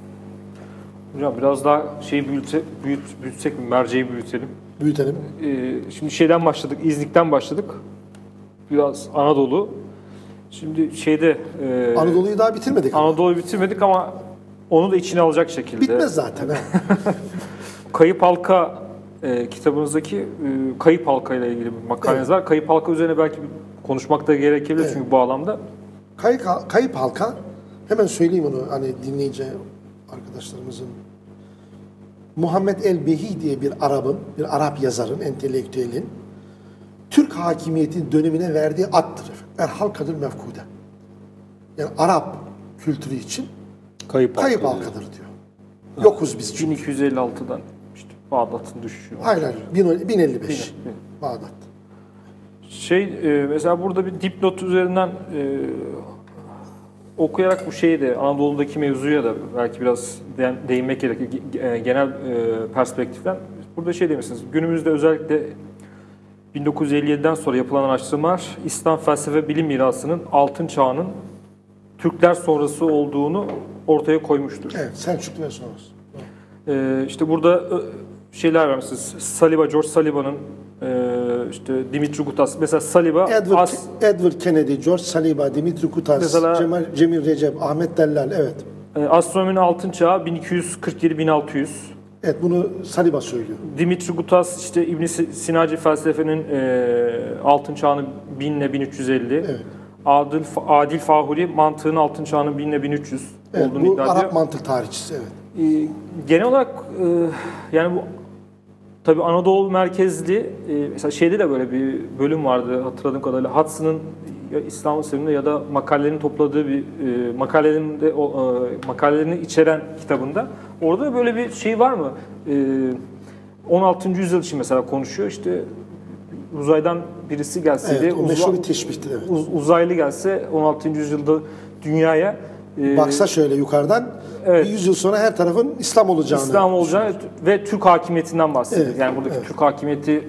Hocam biraz daha şeyi büyütse, büyüt, büyütsek mi? Merceği büyütelim. Büyütelim. Ee, şimdi şeyden başladık, İznik'ten başladık. Biraz Anadolu. Şimdi şeyde... E, Anadolu'yu daha bitirmedik. Anadolu'yu bitirmedik ama onu da içine alacak şekilde. Bitmez zaten. Kayıp Halka e, kitabınızdaki e, Kayıp Halka ile ilgili bir makaleniz evet. var. Kayıp Halka üzerine belki konuşmak da gerekebilir evet. Çünkü bu alanda. Kayıp, Kayıp Halka, hemen söyleyeyim onu hani dinleyici arkadaşlarımızın. Muhammed el-Behi diye bir Arap'ın, bir Arap yazarın, entelektüelin Türk hakimiyeti dönemine verdiği addır. El halkadır mefkude. Yani Arap kültürü için kayıp, kayıp halkadır diyor. diyor. Yokuz biz çünkü. bin iki yüz elli altıdan işte Bağdat'ın düşüşü. Hayır hayır. bin elli beş. Bin, bin. Bağdat. Şey e, mesela burada bir dipnot üzerinden e, okuyarak bu şeyi de Anadolu'daki mevzuya da belki biraz de, değinmek gerekir genel e, perspektiften. Burada şey demişsiniz. Günümüzde özellikle bin dokuz yüz elli yediden sonra yapılan araştırmalar İslam felsefe bilim mirasının altın çağının Türkler sonrası olduğunu ortaya koymuştur. Evet, Selçuklu ve sonrası. Ee, işte burada şeyler vermişsiniz. Saliba, George Saliba'nın e, işte Dimitri Gutas. Mesela Saliba... Edward, As, Edward Kennedy, George Saliba, Dimitri Gutas, mesela, Cemal, Cemil Recep, Ahmet Dellal, evet. E, astronominin altın çağı bin iki yüz kırk yedi bin altı yüz. Evet, bunu Saliba söylüyor. Dimitri Gutas işte İbn Sinacı felsefenin e, altın çağını bin ile bin üç yüz elli. Evet. Adil, Adil Fahuri mantığın altın çağının bin ile bin üç yüz evet, olduğunu bu iddia ediyor. Arap mantık tarihçisi, evet. E, genel olarak e, yani bu tabii Anadolu merkezli e, mesela şeyde de böyle bir bölüm vardı hatırladığım kadarıyla. Hudson'ın ya İslam Eserinde ya da makalelerini topladığı bir e, makalelerinde e, makalelerini içeren kitabında. Orada da böyle bir şey var mı? E, on altıncı yüzyıl için mesela konuşuyor. İşte uzaydan birisi gelse evet, de meşhur bir teşbihti, evet. uz, uzaylı gelse on altıncı yüzyılda dünyaya e, baksa şöyle yukarıdan evet, bir yüzyıl sonra her tarafın İslam olacağını. İslam olacağını ve Türk hakimiyetinden bahsediyor. Evet, yani buradaki evet. Türk hakimiyeti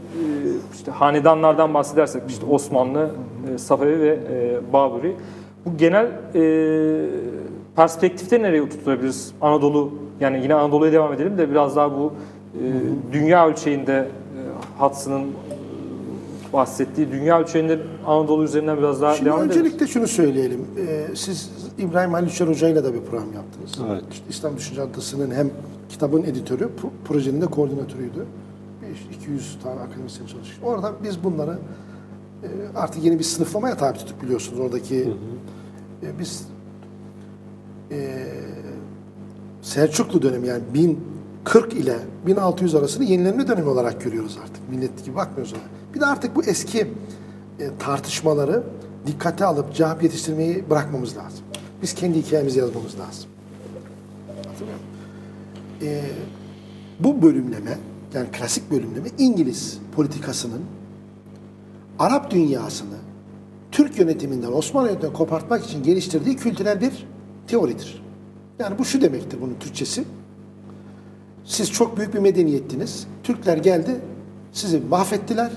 işte hanedanlardan bahsedersek işte Osmanlı, Safevi ve Baburi. Bu genel e, perspektifte nereye tutturabiliriz? Anadolu, yani yine Anadolu'ya devam edelim de biraz daha bu e, dünya ölçeğinde e, Hudson'ın bahsettiği dünya ölçeğinde Anadolu üzerinden biraz daha Şimdi devam edelim. Öncelikle şunu söyleyelim. Ee, siz İbrahim Halil Uçar Hoca ile de bir program yaptınız. Evet. İşte İslam Düşünce Adası'nın hem kitabın editörü, projenin de koordinatörüydü. iki yüz tane akademisyen çalışıyor. Orada biz bunları e, artık yeni bir sınıflamaya tabi tuttuk biliyorsunuz. Oradaki hı hı. E, biz e, Selçuklu dönemi yani bin kırk ile bin altı yüz arasını yenilenme dönemi olarak görüyoruz artık. Millet gibi bakmıyoruz ona. Bir de artık bu eski e, tartışmaları dikkate alıp cevap yetiştirmeyi bırakmamız lazım. Biz kendi hikayemizi yazmamız lazım. Hatırlıyor musun? E, bu bölümleme, yani klasik bölümleme İngiliz politikasının Arap dünyasını Türk yönetiminden, Osmanlı yönetiminden kopartmak için geliştirdiği kültürel bir teoridir. Yani bu şu demektir bunun Türkçesi. Siz çok büyük bir medeniyettiniz. Türkler geldi, sizi mahvettiler.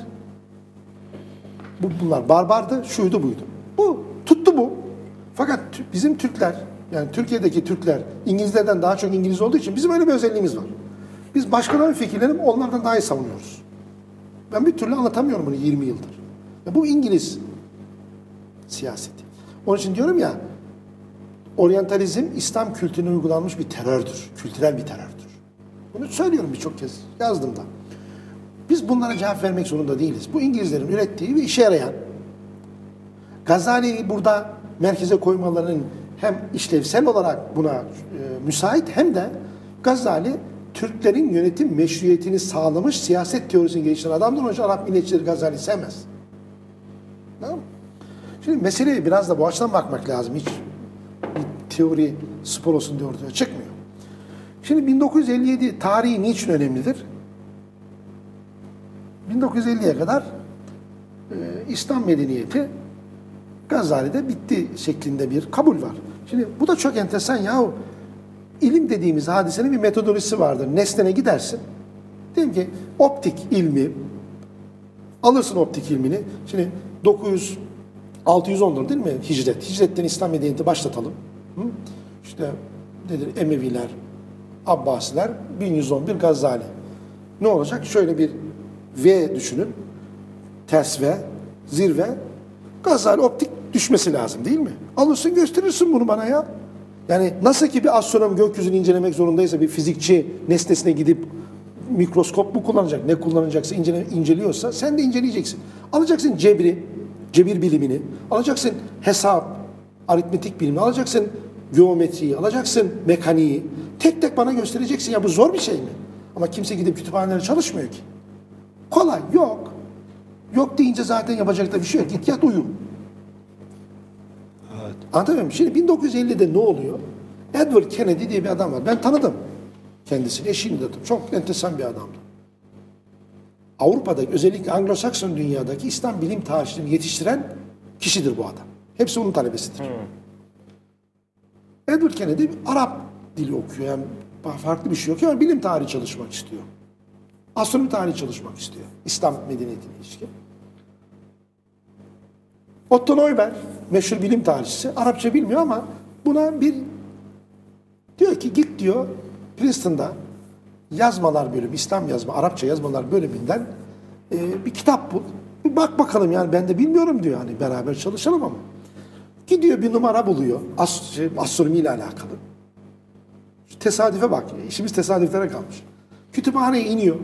Bu, bunlar barbardı, şuydu buydu. Bu, tuttu bu. Fakat bizim Türkler, yani Türkiye'deki Türkler İngilizlerden daha çok İngiliz olduğu için bizim öyle bir özelliğimiz var. Biz başkalarının fikirlerini onlardan daha iyi savunuyoruz. Ben bir türlü anlatamıyorum bunu yirmi yıldır. Ya bu İngiliz siyaseti. Onun için diyorum ya, oryantalizm İslam kültürüne uygulanmış bir terördür. Kültürel bir terördür. Bunu söylüyorum birçok kez. Yazdım da. Biz bunlara cevap vermek zorunda değiliz. Bu İngilizlerin ürettiği ve işe yarayan, Gazali'yi burada merkeze koymalarının hem işlevsel olarak buna e, müsait hem de Gazali Türklerin yönetim meşruiyetini sağlamış siyaset teorisini geliştiren adamdır. Onun için Arap milliyetçileri Gazali sevmez. Tamam mı? Şimdi meseleye biraz da bu açıdan bakmak lazım. Hiç bir teori spor olsun diye ortaya çıkmıyor. Şimdi bin dokuz yüz elli yedi tarihi niçin önemlidir? bin dokuz yüz elliye kadar e, İslam medeniyeti Gazali'de bitti şeklinde bir kabul var. Şimdi bu da çok enteresan yahu. İlim dediğimiz hadisenin bir metodolojisi vardır. Nesnene gidersin. Diyelim ki optik ilmi, alırsın optik ilmini. Şimdi dokuz yüz altı yüz on'dur değil mi? Hicret. Hicretten İslam medeniyeti başlatalım. Hı? İşte nedir? Emeviler, Abbasiler, bin yüz on bir Gazali. Ne olacak? Şöyle bir V düşünün. Ters V, zirve. Gazali optik düşmesi lazım değil mi? Alırsın gösterirsin bunu bana ya. Yani nasıl ki bir astronom gökyüzünü incelemek zorundaysa bir fizikçi nesnesine gidip mikroskop mu kullanacak, ne kullanacaksa incele, inceliyorsa sen de inceleyeceksin. Alacaksın cebri, cebir bilimini, alacaksın hesap, aritmetik bilimi, alacaksın geometriyi, alacaksın mekaniği. Tek tek bana göstereceksin. Ya bu zor bir şey mi? Ama kimse gidip kütüphanelere çalışmıyor ki. Kolay, yok. Yok deyince zaten yapacak da bir şey yok. Git yat uyu. Evet. Anlatabiliyor muyum? Şimdi bin dokuz yüz ellide ne oluyor? Edward Kennedy diye bir adam var. Ben tanıdım kendisini. Eşini de tanıdım. Çok enteresan bir adamdı. Avrupa'daki, özellikle Anglo-Sakson dünyadaki İslam bilim tarihçilerini yetiştiren kişidir bu adam. Hepsi onun talebesidir. Hmm. Edward Kennedy Arap dili okuyor. Yani farklı bir şey okuyor ama bilim tarihi çalışmak istiyor. Astronomi tarihi çalışmak istiyor. İslam medeniyetine ilişkin. Otto Neuber, meşhur bilim tarihçisi, Arapça bilmiyor ama buna bir diyor ki git diyor Princeton'da yazmalar bölümü, İslam yazma, Arapça yazmalar bölümünden e, bir kitap bul. Bir bak bakalım yani ben de bilmiyorum diyor hani beraber çalışalım ama. Gidiyor bir numara buluyor As astronomi ile alakalı. Şu tesadüfe bak, işimiz tesadüflere kalmış. Kütüphaneye iniyor.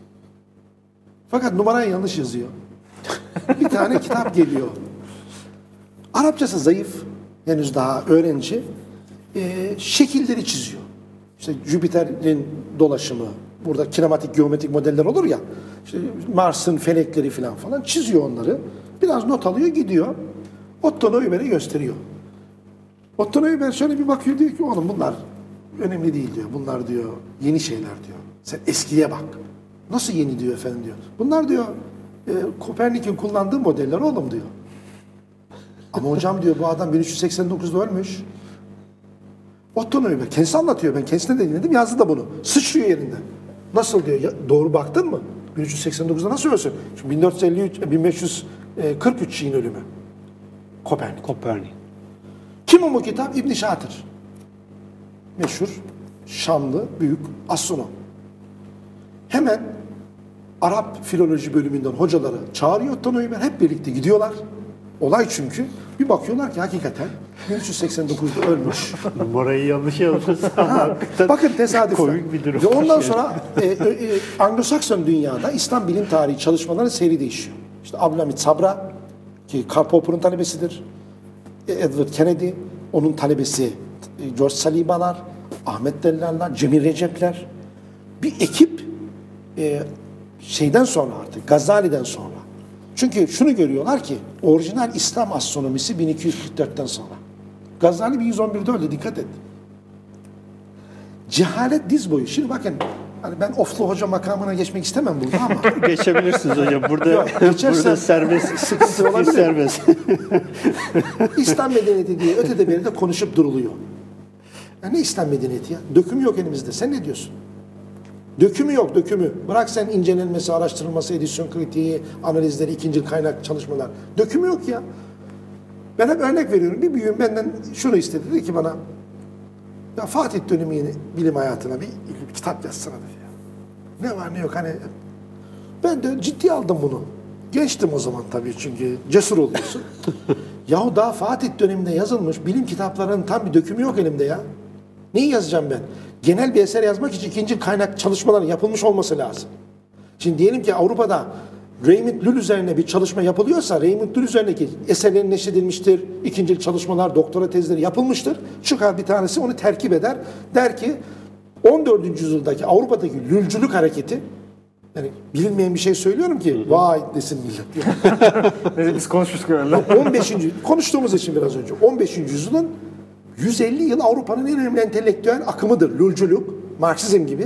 Fakat numarayı yanlış yazıyor. Bir tane kitap geliyor. Arapçası zayıf, henüz daha öğrenci. E, şekilleri çiziyor. İşte Jüpiter'in dolaşımı, burada kinematik, geometrik modeller olur ya, işte Mars'ın felekleri falan falan çiziyor onları. Biraz not alıyor, gidiyor. Otto Neuber'e gösteriyor. Otto Neuber şöyle bir bakıyor, diyor ki oğlum bunlar önemli değil diyor. Bunlar diyor yeni şeyler diyor. Sen eskiye bak. Nasıl yeni diyor efendim diyor. Bunlar diyor e, Kopernik'in kullandığı modeller oğlum diyor. Ama hocam diyor bu adam bin üç yüz seksen dokuzda ölmüş. Otto Neuber kendisi anlatıyor. Ben kendisine de dinledim. Yazdı da bunu. Sıçrıyor yerinde. Nasıl diyor? Ya, doğru baktın mı? bin üç yüz seksen dokuzda nasıl ölsün? Şimdi bin dört yüz elli üç, bin beş yüz kırk üç şeyin ölümü. Kopernik. Kopernik. Kim o bu kitap? İbn Şatır. Meşhur, Şamlı, büyük astronom. Hemen Arap filoloji bölümünden hocaları çağırıyor Otto Neuber. Hep birlikte gidiyorlar. Olay çünkü. Bir bakıyorlar ki hakikaten bin üç yüz seksen dokuzda ölmüş. Numarayı yanlış yazmışsın. Bakın tesadüf. Komik bir durum. Ve ondan sonra e, e, Anglo-Sakson dünyada İslam bilim tarihi çalışmaların seyri değişiyor. İşte Abdülhamit Sabra ki Karl Popper'ın talebesidir. Edward Kennedy, onun talebesi George Salibalar, Ahmet Dellallar, Cemil Recepler. Bir ekip e, şeyden sonra artık Gazali'den sonra. Çünkü şunu görüyorlar ki orijinal İslam astronomisi bin iki yüz kırk dörtten sonra. Gazali bin yüz on birde öldü, dikkat et. Cehalet diz boyu. Şimdi bakın hani ben oflu hoca makamına geçmek istemem burada ama. Geçebilirsiniz hocam. Burada, Yok, burada serbest. Sıkıntı olabilir. Serbest. İslam medeniyeti diye ötede beri de konuşup duruluyor. Ya ne İslam medeniyeti ya? Dökümü yok elimizde. Sen ne diyorsun? Dökümü yok, dökümü. Bırak sen incelenmesi, araştırılması, edisyon kritiği, analizleri, ikinci kaynak çalışmalar. Dökümü yok ya. Ben hep örnek veriyorum. Bir büyüğüm benden şunu istedi. Dedi ki bana, ya Fatih dönemi bilim hayatına bir, bir kitap yazsana dedi ya. Ne var ne yok hani. Ben de ciddiye aldım bunu. Gençtim o zaman tabii çünkü cesur oluyorsun. Yahu daha Fatih döneminde yazılmış bilim kitaplarının tam bir dökümü yok elimde ya. Neyi yazacağım ben? Genel bir eser yazmak için ikinci kaynak çalışmaların yapılmış olması lazım. Şimdi diyelim ki Avrupa'da Raymond Lull üzerine bir çalışma yapılıyorsa Raymond Lull üzerindeki eserlerin neşredilmiştir, ikincil çalışmalar, doktora tezleri yapılmıştır. Çıkar bir tanesi onu terkip eder. Der ki on dördüncü yüzyıldaki Avrupa'daki Lullculuk hareketi, yani bilinmeyen bir şey söylüyorum ki hı hı. vay desin millet. Neyse biz konuşmuştuk herhalde. on beşinci konuştuğumuz için biraz önce on beşinci yüzyılın yüz elli yıl Avrupa'nın en önemli entelektüel akımıdır Lullculuk, Marksizm gibi.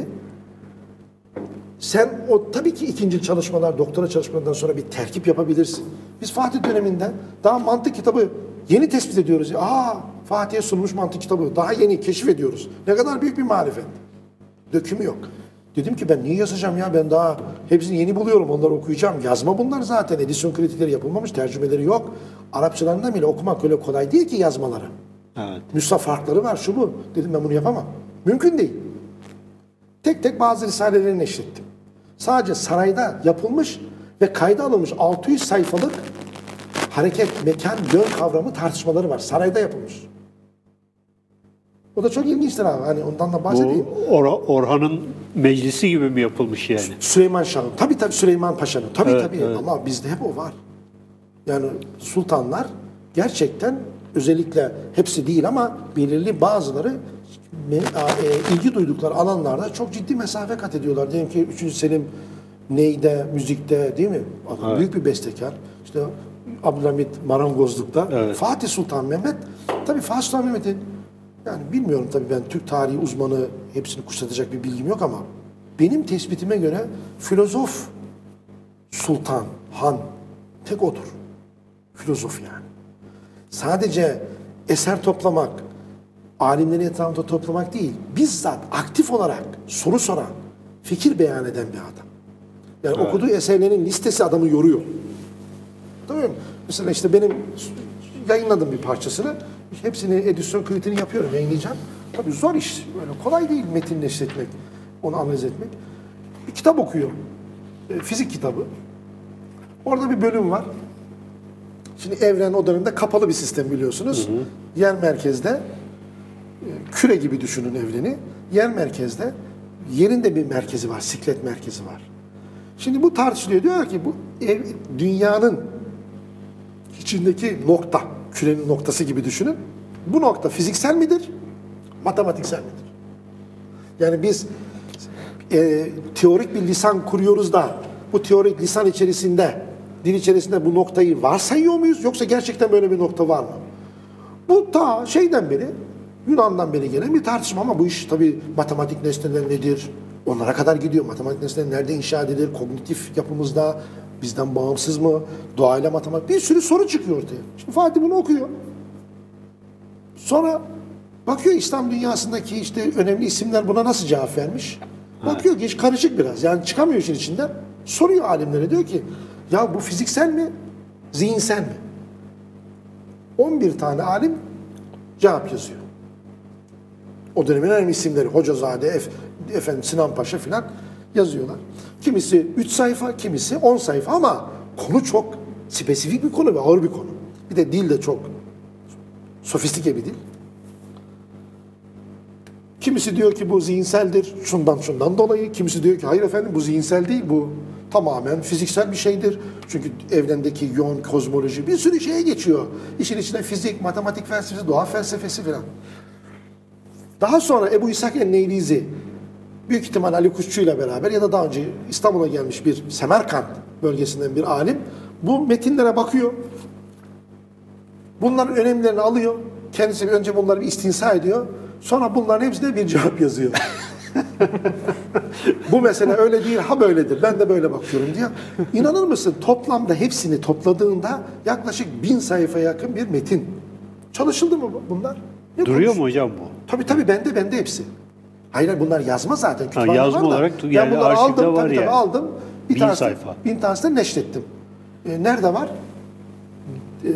Sen o tabii ki ikinci çalışmalar, doktora çalışmalarından sonra bir terkip yapabilirsin. Biz Fatih döneminde daha mantık kitabı yeni tespit ediyoruz. Aa, Fatih'e sunmuş mantık kitabı daha yeni keşfediyoruz. Ne kadar büyük bir marifet. Dökümü yok. Dedim ki ben niye yazacağım ya, ben daha hepsini yeni buluyorum, onları okuyacağım. Yazma bunlar zaten, edisyon kritikleri yapılmamış, tercümeleri yok. Arapçalarından bile okumak öyle kolay değil ki yazmaları. Evet. Nüsha farkları var, şu bu. Dedim ben bunu yapamam. Mümkün değil. Tek tek bazı risaleleri neşrettim. Sadece sarayda yapılmış ve kayda alınmış altı yüz sayfalık hareket, mekan, yön kavramı tartışmaları var. Sarayda yapılmış. O da çok ilginçtir abi. Hani ondan da bahsedeyim. Bu Or Orhan'ın meclisi gibi mi yapılmış yani? Süleyman Şah'ın. Tabii tabii Süleyman Paşa'nın. Tabii evet, tabii. Evet. Ama bizde hep o var. Yani sultanlar gerçekten, özellikle hepsi değil ama belirli bazıları e, ilgi duydukları alanlarda çok ciddi mesafe kat ediyorlar. Diyelim ki üçüncü Selim neyde, müzikte değil mi? Adam evet. büyük bir bestekar. İşte Abdülhamit marangozlukta. Evet. Fatih Sultan Mehmet, tabii Fatih Sultan Mehmet'in, yani bilmiyorum tabii, ben Türk tarihi uzmanı, hepsini kuşatacak bir bilgim yok ama benim tespitime göre filozof sultan, han tek odur. Filozof yani. Sadece eser toplamak, alimleri etrafında toplamak değil, bizzat aktif olarak soru soran, fikir beyan eden bir adam. Yani evet. okuduğu eserlerin listesi adamı yoruyor. Tamam mı? Mesela işte benim yayınladığım bir parçasını, hepsini edisyon kritiğini yapıyorum, yayınlayacağım. Tabii zor iş, böyle kolay değil metin neşretmek, onu analiz etmek. Bir kitap okuyor, e, fizik kitabı. Orada bir bölüm var. Şimdi evren o dönemde kapalı bir sistem biliyorsunuz. Hı hı. Yer merkezde, e, küre gibi düşünün evreni. Yer merkezde, yerin de bir merkezi var, siklet merkezi var. Şimdi bu tartışılıyor. Diyor ki bu ev, dünyanın içindeki nokta, kürenin noktası gibi düşünün. Bu nokta fiziksel midir, matematiksel midir? Yani biz e, teorik bir lisan kuruyoruz da bu teorik lisan içerisinde, dil içerisinde bu noktayı varsayıyor muyuz? Yoksa gerçekten böyle bir nokta var mı? Bu ta şeyden beri, Yunan'dan beri gelen bir tartışma ama bu iş tabii matematik nesneler nedir? Onlara kadar gidiyor. Matematik nesneler nerede inşa edilir? Kognitif yapımızda bizden bağımsız mı? Doğayla matematik. Bir sürü soru çıkıyor ortaya. Şimdi Fatih bunu okuyor. Sonra bakıyor İslam dünyasındaki işte önemli isimler buna nasıl cevap vermiş. Bakıyor ki iş karışık biraz. Yani çıkamıyor işin içinden. Soruyor alimlere, diyor ki ya bu fiziksel mi? Zihinsel mi? on bir tane alim cevap yazıyor. O dönemin önemli isimleri Hocazade, Ef efendim Sinan Paşa filan yazıyorlar. Kimisi üç sayfa, kimisi on sayfa ama konu çok spesifik bir konu ve ağır bir konu. Bir de dil de çok sofistike bir dil. Kimisi diyor ki bu zihinseldir, şundan şundan dolayı. Kimisi diyor ki hayır efendim bu zihinsel değil, bu tamamen fiziksel bir şeydir. Çünkü evrendeki yoğun kozmoloji bir sürü şeye geçiyor. İşin içine fizik, matematik felsefesi, doğa felsefesi filan. Daha sonra Ebu İshak el-Neylizi, büyük ihtimal Ali Kuşçu ile beraber ya da daha önce İstanbul'a gelmiş bir Semerkant bölgesinden bir alim, bu metinlere bakıyor. Bunların önemlerini alıyor. Kendisi önce bunları bir istinsa ediyor. Sonra bunların hepsine bir cevap yazıyor. Bu mesele öyle değil, ha böyledir. Ben de böyle bakıyorum diyor. İnanır mısın? Toplamda hepsini topladığında yaklaşık bin sayfaya yakın bir metin. Çalışıldı mı bunlar? Ne Duruyor konuş? mu hocam bu? Tabii tabii bende bende hepsi. Hayır bunlar yazma zaten. Ha, yazma var olarak da. yani Ben bunları arşivde aldım, var tabii, yani. tabii aldım. Bir bin tanesi, sayfa. Bin tanesini de neşrettim. Ee, nerede var? Ee,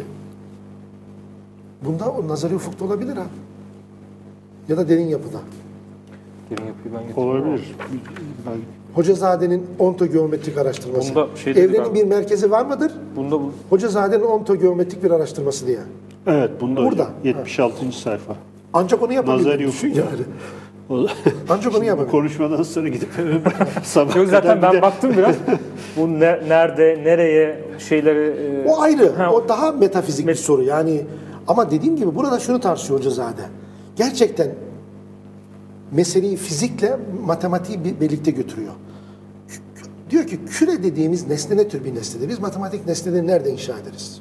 bunda o nazari ufukta olabilir ha. Ya da derin yapıda. Derin yapıyı ben getirdim. Olabilir. Hocazade'nin ontogeometrik araştırması. Bunda şey Evrenin abi, bir merkezi var mıdır? Bunda bu. Hocazade'nin ontogeometrik bir araştırması diye. Evet, bunda Burada. hocam. yetmiş altıncı sayfa. Ancak onu yapabildim. Nazari Düşün ufukta. yani. O, Ancak onu yapabilir. konuşmadan sonra gidip sabah Yok, zaten kadar ben bir de- baktım biraz. Bu ne- nerede, nereye şeyleri... e, O ayrı. ha, O daha metafizik bir soru. Yani ama dediğim gibi burada şunu tartışıyor Hocazade. Gerçekten meseleyi fizikle matematiği bir- birlikte götürüyor. Kü- Diyor ki küre dediğimiz nesne ne tür bir nesnedir? Biz matematik nesneleri nerede inşa ederiz?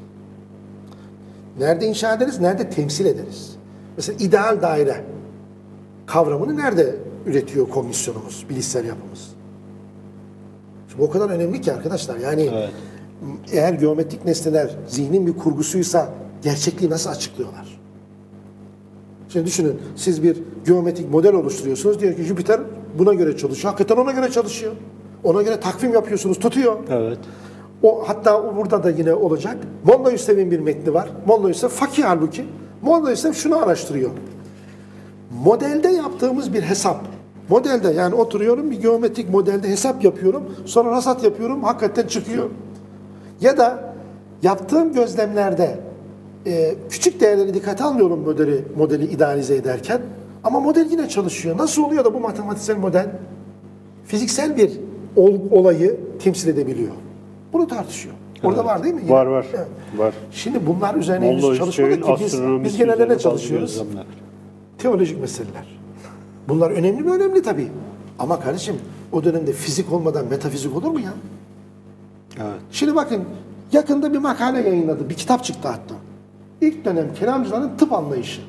Nerede inşa ederiz? Nerede temsil ederiz? Mesela ideal daire kavramını nerede üretiyor komisyonumuz, bilişsel yapımız? Şimdi o kadar önemli ki arkadaşlar. Yani Evet. eğer geometrik nesneler zihnin bir kurgusuysa gerçekliği nasıl açıklıyorlar? Şimdi düşünün, siz bir geometrik model oluşturuyorsunuz. Diyor ki Jüpiter buna göre çalışıyor. Hakikaten ona göre çalışıyor. Ona göre takvim yapıyorsunuz, tutuyor. Evet. O hatta o burada da yine olacak. Molla Yusef'in bir metni var. Molla Yusef fakih halbuki. Molla Yusef şunu araştırıyor. Modelde yaptığımız bir hesap. Modelde yani oturuyorum bir geometrik modelde hesap yapıyorum. Sonra rasat yapıyorum. Hakikaten çıkıyor. Ya da yaptığım gözlemlerde e, küçük değerleri dikkate almıyorum modeli, modeli idealize ederken. Ama model yine çalışıyor. Nasıl oluyor da bu matematiksel model fiziksel bir ol, olayı temsil edebiliyor? Bunu tartışıyor. Orada var değil mi? Yine. Var var. Evet. Var. Şimdi bunlar üzerine Molla henüz çalışmadık Hüseyin ki biz, astronomisi biz genelde üzerine ne bazı çalışıyoruz? gözlemler. Teolojik meseleler. Bunlar önemli mi? Önemli tabii. Ama kardeşim o dönemde fizik olmadan metafizik olur mu ya? Evet. Şimdi bakın yakında bir makale yayınladı. Bir kitap çıktı hatta. İlk dönem kelamcıların tıp anlayışı.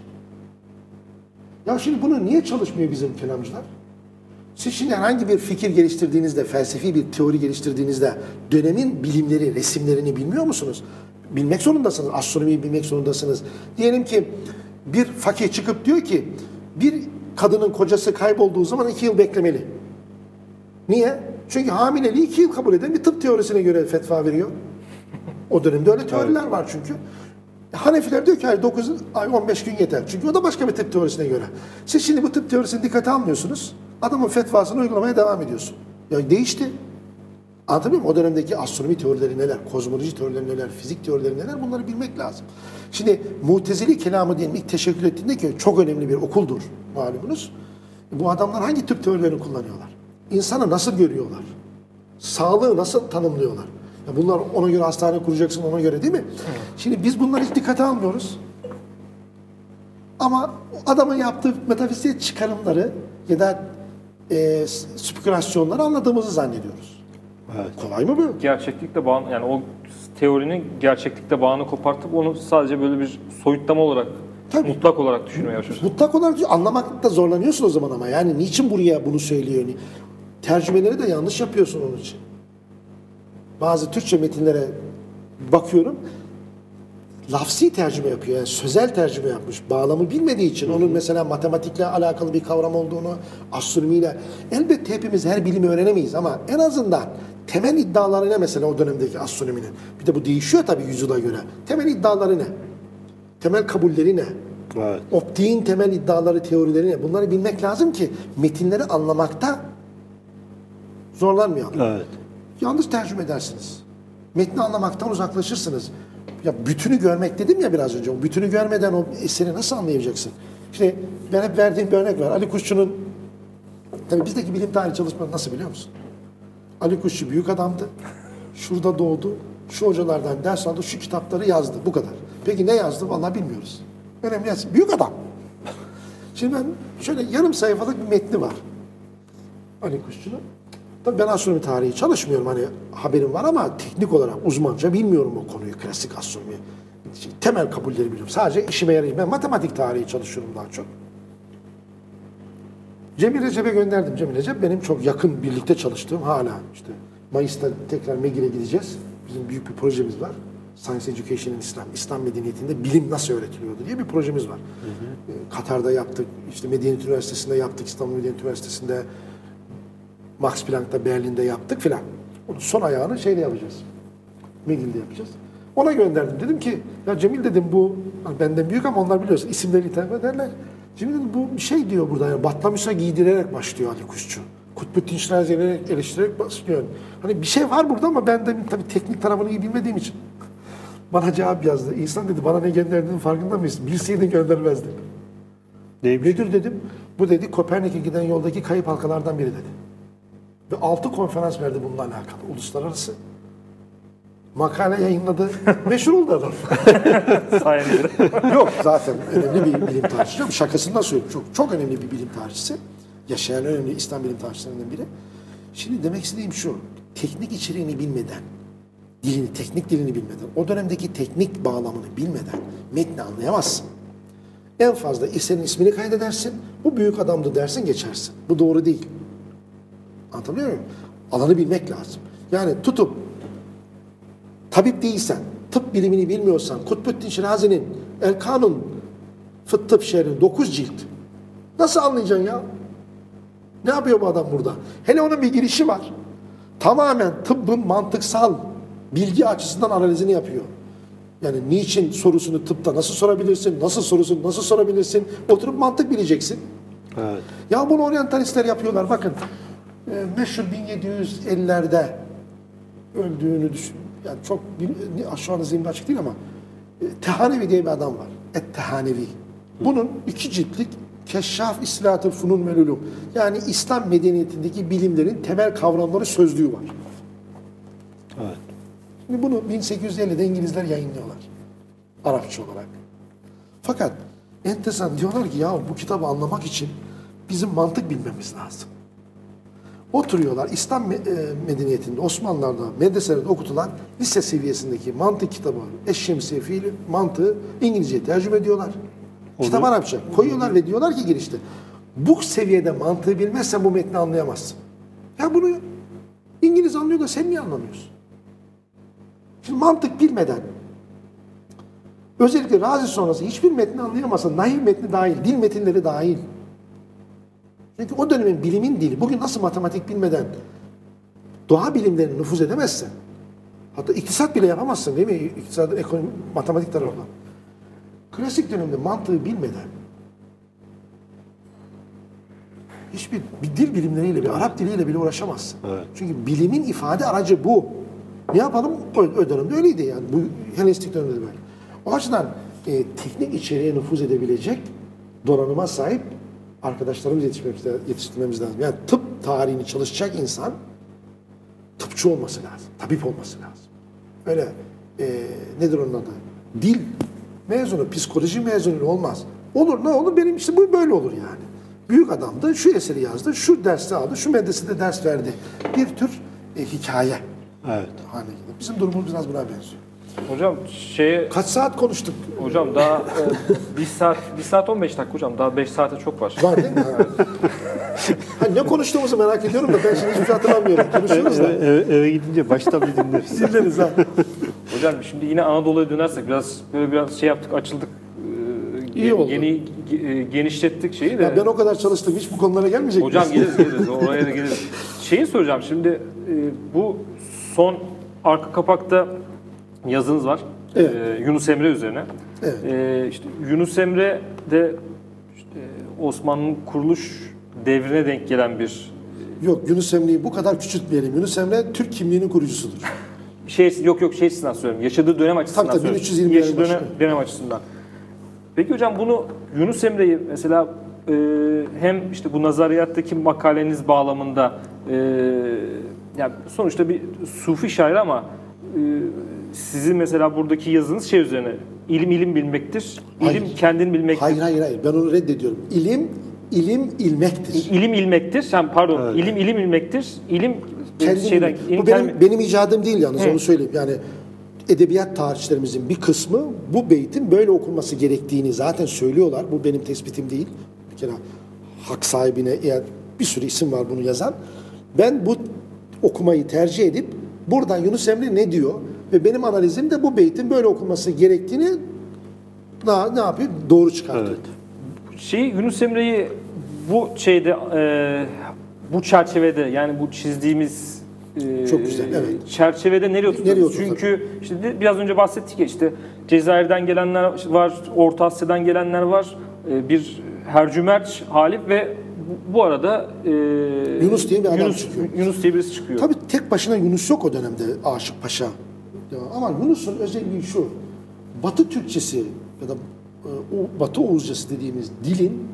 Ya şimdi bunu niye çalışmıyor bizim kelamcılar? Siz şimdi herhangi bir fikir geliştirdiğinizde, felsefi bir teori geliştirdiğinizde dönemin bilimleri, resimlerini bilmiyor musunuz? Bilmek zorundasınız. Astronomiyi bilmek zorundasınız. Diyelim ki bir fakih çıkıp diyor ki bir kadının kocası kaybolduğu zaman iki yıl beklemeli. Niye? Çünkü hamileliği iki yıl kabul eden bir tıp teorisine göre fetva veriyor. O dönemde öyle teoriler var çünkü. Hanefiler diyor ki hayır dokuz ay on beş gün yeter. Çünkü o da başka bir tıp teorisine göre. Siz şimdi bu tıp teorisini dikkate almıyorsunuz. Adamın fetvasını uygulamaya devam ediyorsun. Ya değişti. Anlatabiliyor muyum? O dönemdeki astronomi teorileri neler, kozmoloji teorileri neler, fizik teorileri neler bunları bilmek lazım. Şimdi Mu'tezili kelamı diyelim ilk teşekkül ettiğinde ki çok önemli bir okuldur malumunuz. Bu adamlar hangi tıp teorilerini kullanıyorlar? İnsanı nasıl görüyorlar? Sağlığı nasıl tanımlıyorlar? Ya bunlar ona göre hastane kuracaksın ona göre değil mi? Evet. Şimdi biz bunları hiç dikkate almıyoruz. Ama adamın yaptığı metafizik çıkarımları ya da e, spekülasyonları anladığımızı zannediyoruz. Evet. Kolay mı bu? Gerçeklikle bağını, yani o teorinin gerçeklikle bağını kopartıp onu sadece böyle bir soyutlama olarak, Tabii. mutlak olarak düşünmeye başlıyorsun. Mutlak olarak anlamakta zorlanıyorsun o zaman ama. Yani niçin buraya bunu söylüyor? Tercümeleri de yanlış yapıyorsun onun için. Bazı Türkçe metinlere bakıyorum. Lafsi tercüme yapıyor. Yani sözel tercüme yapmış. Bağlamı bilmediği için onun mesela matematikle alakalı bir kavram olduğunu, astronomiyle. Elbette hepimiz her bilimi öğrenemeyiz ama en azından temel iddiaları ne mesela o dönemdeki astronominin? Bir de bu değişiyor tabii yüzyıla göre. Temel iddiaları ne? Temel kabulleri ne? Evet. Optiğin temel iddiaları, teorileri ne? Bunları bilmek lazım ki metinleri anlamakta zorlanmayalım. Evet. Yanlış tercüme edersiniz. Metni anlamaktan uzaklaşırsınız. Ya bütünü görmek dedim ya biraz önce. O bütünü görmeden o eseri nasıl anlayacaksın? İşte ben hep verdiğim bir örnek var. Ali Kuşçu'nun tabii bizdeki bilim tarihi çalışmaları nasıl biliyor musun? Ali Kuşçu büyük adamdı. Şurada doğdu. Şu hocalardan ders aldı. Şu kitapları yazdı. Bu kadar. Peki ne yazdı? Vallahi bilmiyoruz. Önemli yazdı. Büyük adam. Şimdi ben şöyle yarım sayfalık bir metni var. Ali Kuşçu'nun. Tabii ben astronomi tarihi çalışmıyorum hani haberim var ama teknik olarak uzmanca bilmiyorum o konuyu klasik astronomi. Temel kabulleri biliyorum. Sadece işime yarayacak. Ben matematik tarihi çalışıyorum daha çok. Cemil Recep'e gönderdim. Cemil Recep benim çok yakın birlikte çalıştığım hala işte Mayıs'ta tekrar McGill'e gideceğiz. Bizim büyük bir projemiz var. Science Education in Islam, İslam medeniyetinde bilim nasıl öğretiliyordu diye bir projemiz var. Hı hı. Katar'da yaptık, işte Medeniyet Üniversitesi'nde yaptık, İstanbul Medeniyet Üniversitesi'nde Max Planck'ta Berlin'de yaptık filan. Onun son ayağını şeyle yapacağız. McGill'de yapacağız. Ona gönderdim. Dedim ki ya Cemil dedim bu hani benden büyük ama onlar biliyorsun isimleri hitap ederler. Cemil dedim bu bir şey diyor burada yani Batlamyus'a giydirerek başlıyor Ali Kuşçu. Kutbettin Şinasi'ye eleştirerek başlıyor. Hani bir şey var burada ama ben de tabii teknik tarafını iyi bilmediğim için bana cevap yazdı. İnsan dedi bana ne gönderdiğinin farkında mıyız? Bilseydin göndermezdin. Neymiş? Nedir dedim. Bu dedi Kopernik'e giden yoldaki kayıp halkalardan biri dedi. Ve altı konferans verdi bununla alakalı. Uluslararası. Makale yayınladı. Meşhur oldu adam. Sayenizde. Yok zaten önemli bir bilim tarihçisi. Şakasından söylüyorum. Çok, çok önemli bir bilim tarihçisi. Yaşayan önemli İslam bilim tarihçilerinden biri. Şimdi demek istediğim şu. Teknik içeriğini bilmeden, dilini, teknik dilini bilmeden, o dönemdeki teknik bağlamını bilmeden metni anlayamazsın. En fazla senin ismini kaydedersin. Bu büyük adamdı dersin geçersin. Bu doğru değil. Anlatabiliyor muyum? Alanı bilmek lazım. Yani tutup tabip değilsen, tıp bilimini bilmiyorsan, Kutbuddin Şirazi'nin El Kanun Fıt Tıp Şerhi dokuz cilt. Nasıl anlayacaksın ya? Ne yapıyor bu adam burada? Hele onun bir girişi var. Tamamen tıbbın mantıksal bilgi açısından analizini yapıyor. Yani niçin sorusunu tıpta nasıl sorabilirsin, nasıl sorusunu nasıl sorabilirsin, oturup mantık bileceksin. Evet. Ya bunu oryantalistler yapıyorlar. Bakın e, meşhur bin yedi yüz ellilerde öldüğünü düşün. Yani çok şu anda zihnimde açık değil ama e, Tehanevi diye bir adam var. Et-Tehanevi. Bunun iki ciltlik Keşşaf İslahatül Funun vel Ulum. Yani İslam medeniyetindeki bilimlerin temel kavramları sözlüğü var. Evet. Şimdi bunu bin sekiz yüz ellide İngilizler yayınlıyorlar. Arapça olarak. Fakat enteresan diyorlar ki ya bu kitabı anlamak için bizim mantık bilmemiz lazım. Oturuyorlar İslam medeniyetinde Osmanlılar'da medreselerde okutulan lise seviyesindeki mantık kitabı Eşşemsiye fiili mantığı İngilizceye tercüme ediyorlar. Kitap Arapça koyuyorlar ve diyorlar ki girişte bu seviyede mantığı bilmezsen bu metni anlayamazsın. Ya bunu İngiliz anlıyor da sen niye anlamıyorsun? Şimdi mantık bilmeden özellikle Razi sonrası hiçbir metni anlayamazsın. Nahiv metni dahil, dil metinleri dahil. Çünkü o dönemin bilimin dili, bugün nasıl matematik bilmeden doğa bilimlerine nüfuz edemezsen, hatta iktisat bile yapamazsın değil mi? İktisadın ekonomi, matematik tarafından. Klasik dönemde mantığı bilmeden hiçbir bir dil bilimleriyle, bir Arap diliyle bile uğraşamazsın. Evet. Çünkü bilimin ifade aracı bu. Ne yapalım? O, o dönemde öyleydi yani. Bu Helenistik dönemde de böyle. O açıdan e, teknik içeriğe nüfuz edebilecek donanıma sahip arkadaşlarımız yetiştirmemiz, yetiştirmemiz lazım. Yani tıp tarihini çalışacak insan tıpçı olması lazım. Tabip olması lazım. Öyle e, nedir onun adı? Dil mezunu, psikoloji mezunu olmaz. Olur ne olur? Benim işte bu böyle olur yani. Büyük adam da şu eseri yazdı, şu dersi aldı, şu medresede ders verdi. Bir tür e, hikaye. Evet. Hani bizim durumumuz biraz buna benziyor. Hocam şeye Kaç saat konuştuk? hocam daha e, bir saat bir saat on beş dakika hocam. Daha beş saate çok var. Var değil mi? Ha, ne konuştuğumuzu merak ediyorum da ben şimdi hiçbir şey hatırlamıyorum. Konuşuyoruz da. Eve, eve, eve gidince baştan bir dinleriz. Dinleriz ha. Hocam şimdi yine Anadolu'ya dönersek biraz böyle biraz şey yaptık, açıldık. e, İyi oldu. Yeni e, genişlettik şeyi de. Ya ben o kadar çalıştım. Hiç bu konulara gelmeyecek Hocam miyiz? geliriz geliriz. Oraya da geliriz. Şeyi soracağım şimdi e, bu son arka kapakta yazınız var. Evet. E, Yunus Emre üzerine. Evet. E, işte Yunus Emre de işte Osmanlı'nın kuruluş devrine denk gelen bir Yok, Yunus Emre'yi bu kadar küçültmeyelim. Yunus Emre Türk kimliğinin kurucusudur. şey yok yok şey açısından söylüyorum. Yaşadığı dönem açısından Tabii, tabii, söylüyorum. bin üç yüz yirmi Yaşadığı başı. dönem, dönem açısından. Peki hocam bunu Yunus Emre'yi mesela e, hem işte bu nazariyattaki makaleniz bağlamında e, yani sonuçta bir sufi şair ama e, sizin mesela buradaki yazınız şey üzerine ilim ilim bilmektir. İlim Hayır. kendini bilmektir. Hayır hayır hayır. Ben onu reddediyorum. İlim, ilim ilmektir. İlim ilmektir. Yani pardon, Evet. ilim ilim ilmektir. İlim Kendini şeyden bilmek. ilim Bu benim, kendi- benim icadım değil yalnız, Hı. onu söyleyeyim. Yani edebiyat tarihçilerimizin bir kısmı bu beytin böyle okunması gerektiğini zaten söylüyorlar. Bu benim tespitim değil. Bir kere hak sahibine eğer bir sürü isim var bunu yazan. Ben bu okumayı tercih edip buradan Yunus Emre ne diyor ve benim analizim de bu beytin böyle okunması gerektiğini ne, ne yapıyor? Doğru çıkartıyor. Evet. Şey Yunus Emre'yi bu şeyde e, bu çerçevede yani bu çizdiğimiz e, Çok güzel, evet. çerçevede nereye oturtuyoruz? Nereye oturtalım? Çünkü işte de- biraz önce bahsettik ya işte Cezayir'den gelenler var, Orta Asya'dan gelenler var. E, bir hercümerç Halif ve bu, bu arada e, Yunus diye bir adam Yunus, çıkıyor. Yunus diye birisi çıkıyor. Tabii tek başına Yunus yok o dönemde Aşık Paşa. Ya, ama Yunus'un özelliği şu. Batı Türkçesi ya da e, o Batı Oğuzcası dediğimiz dilin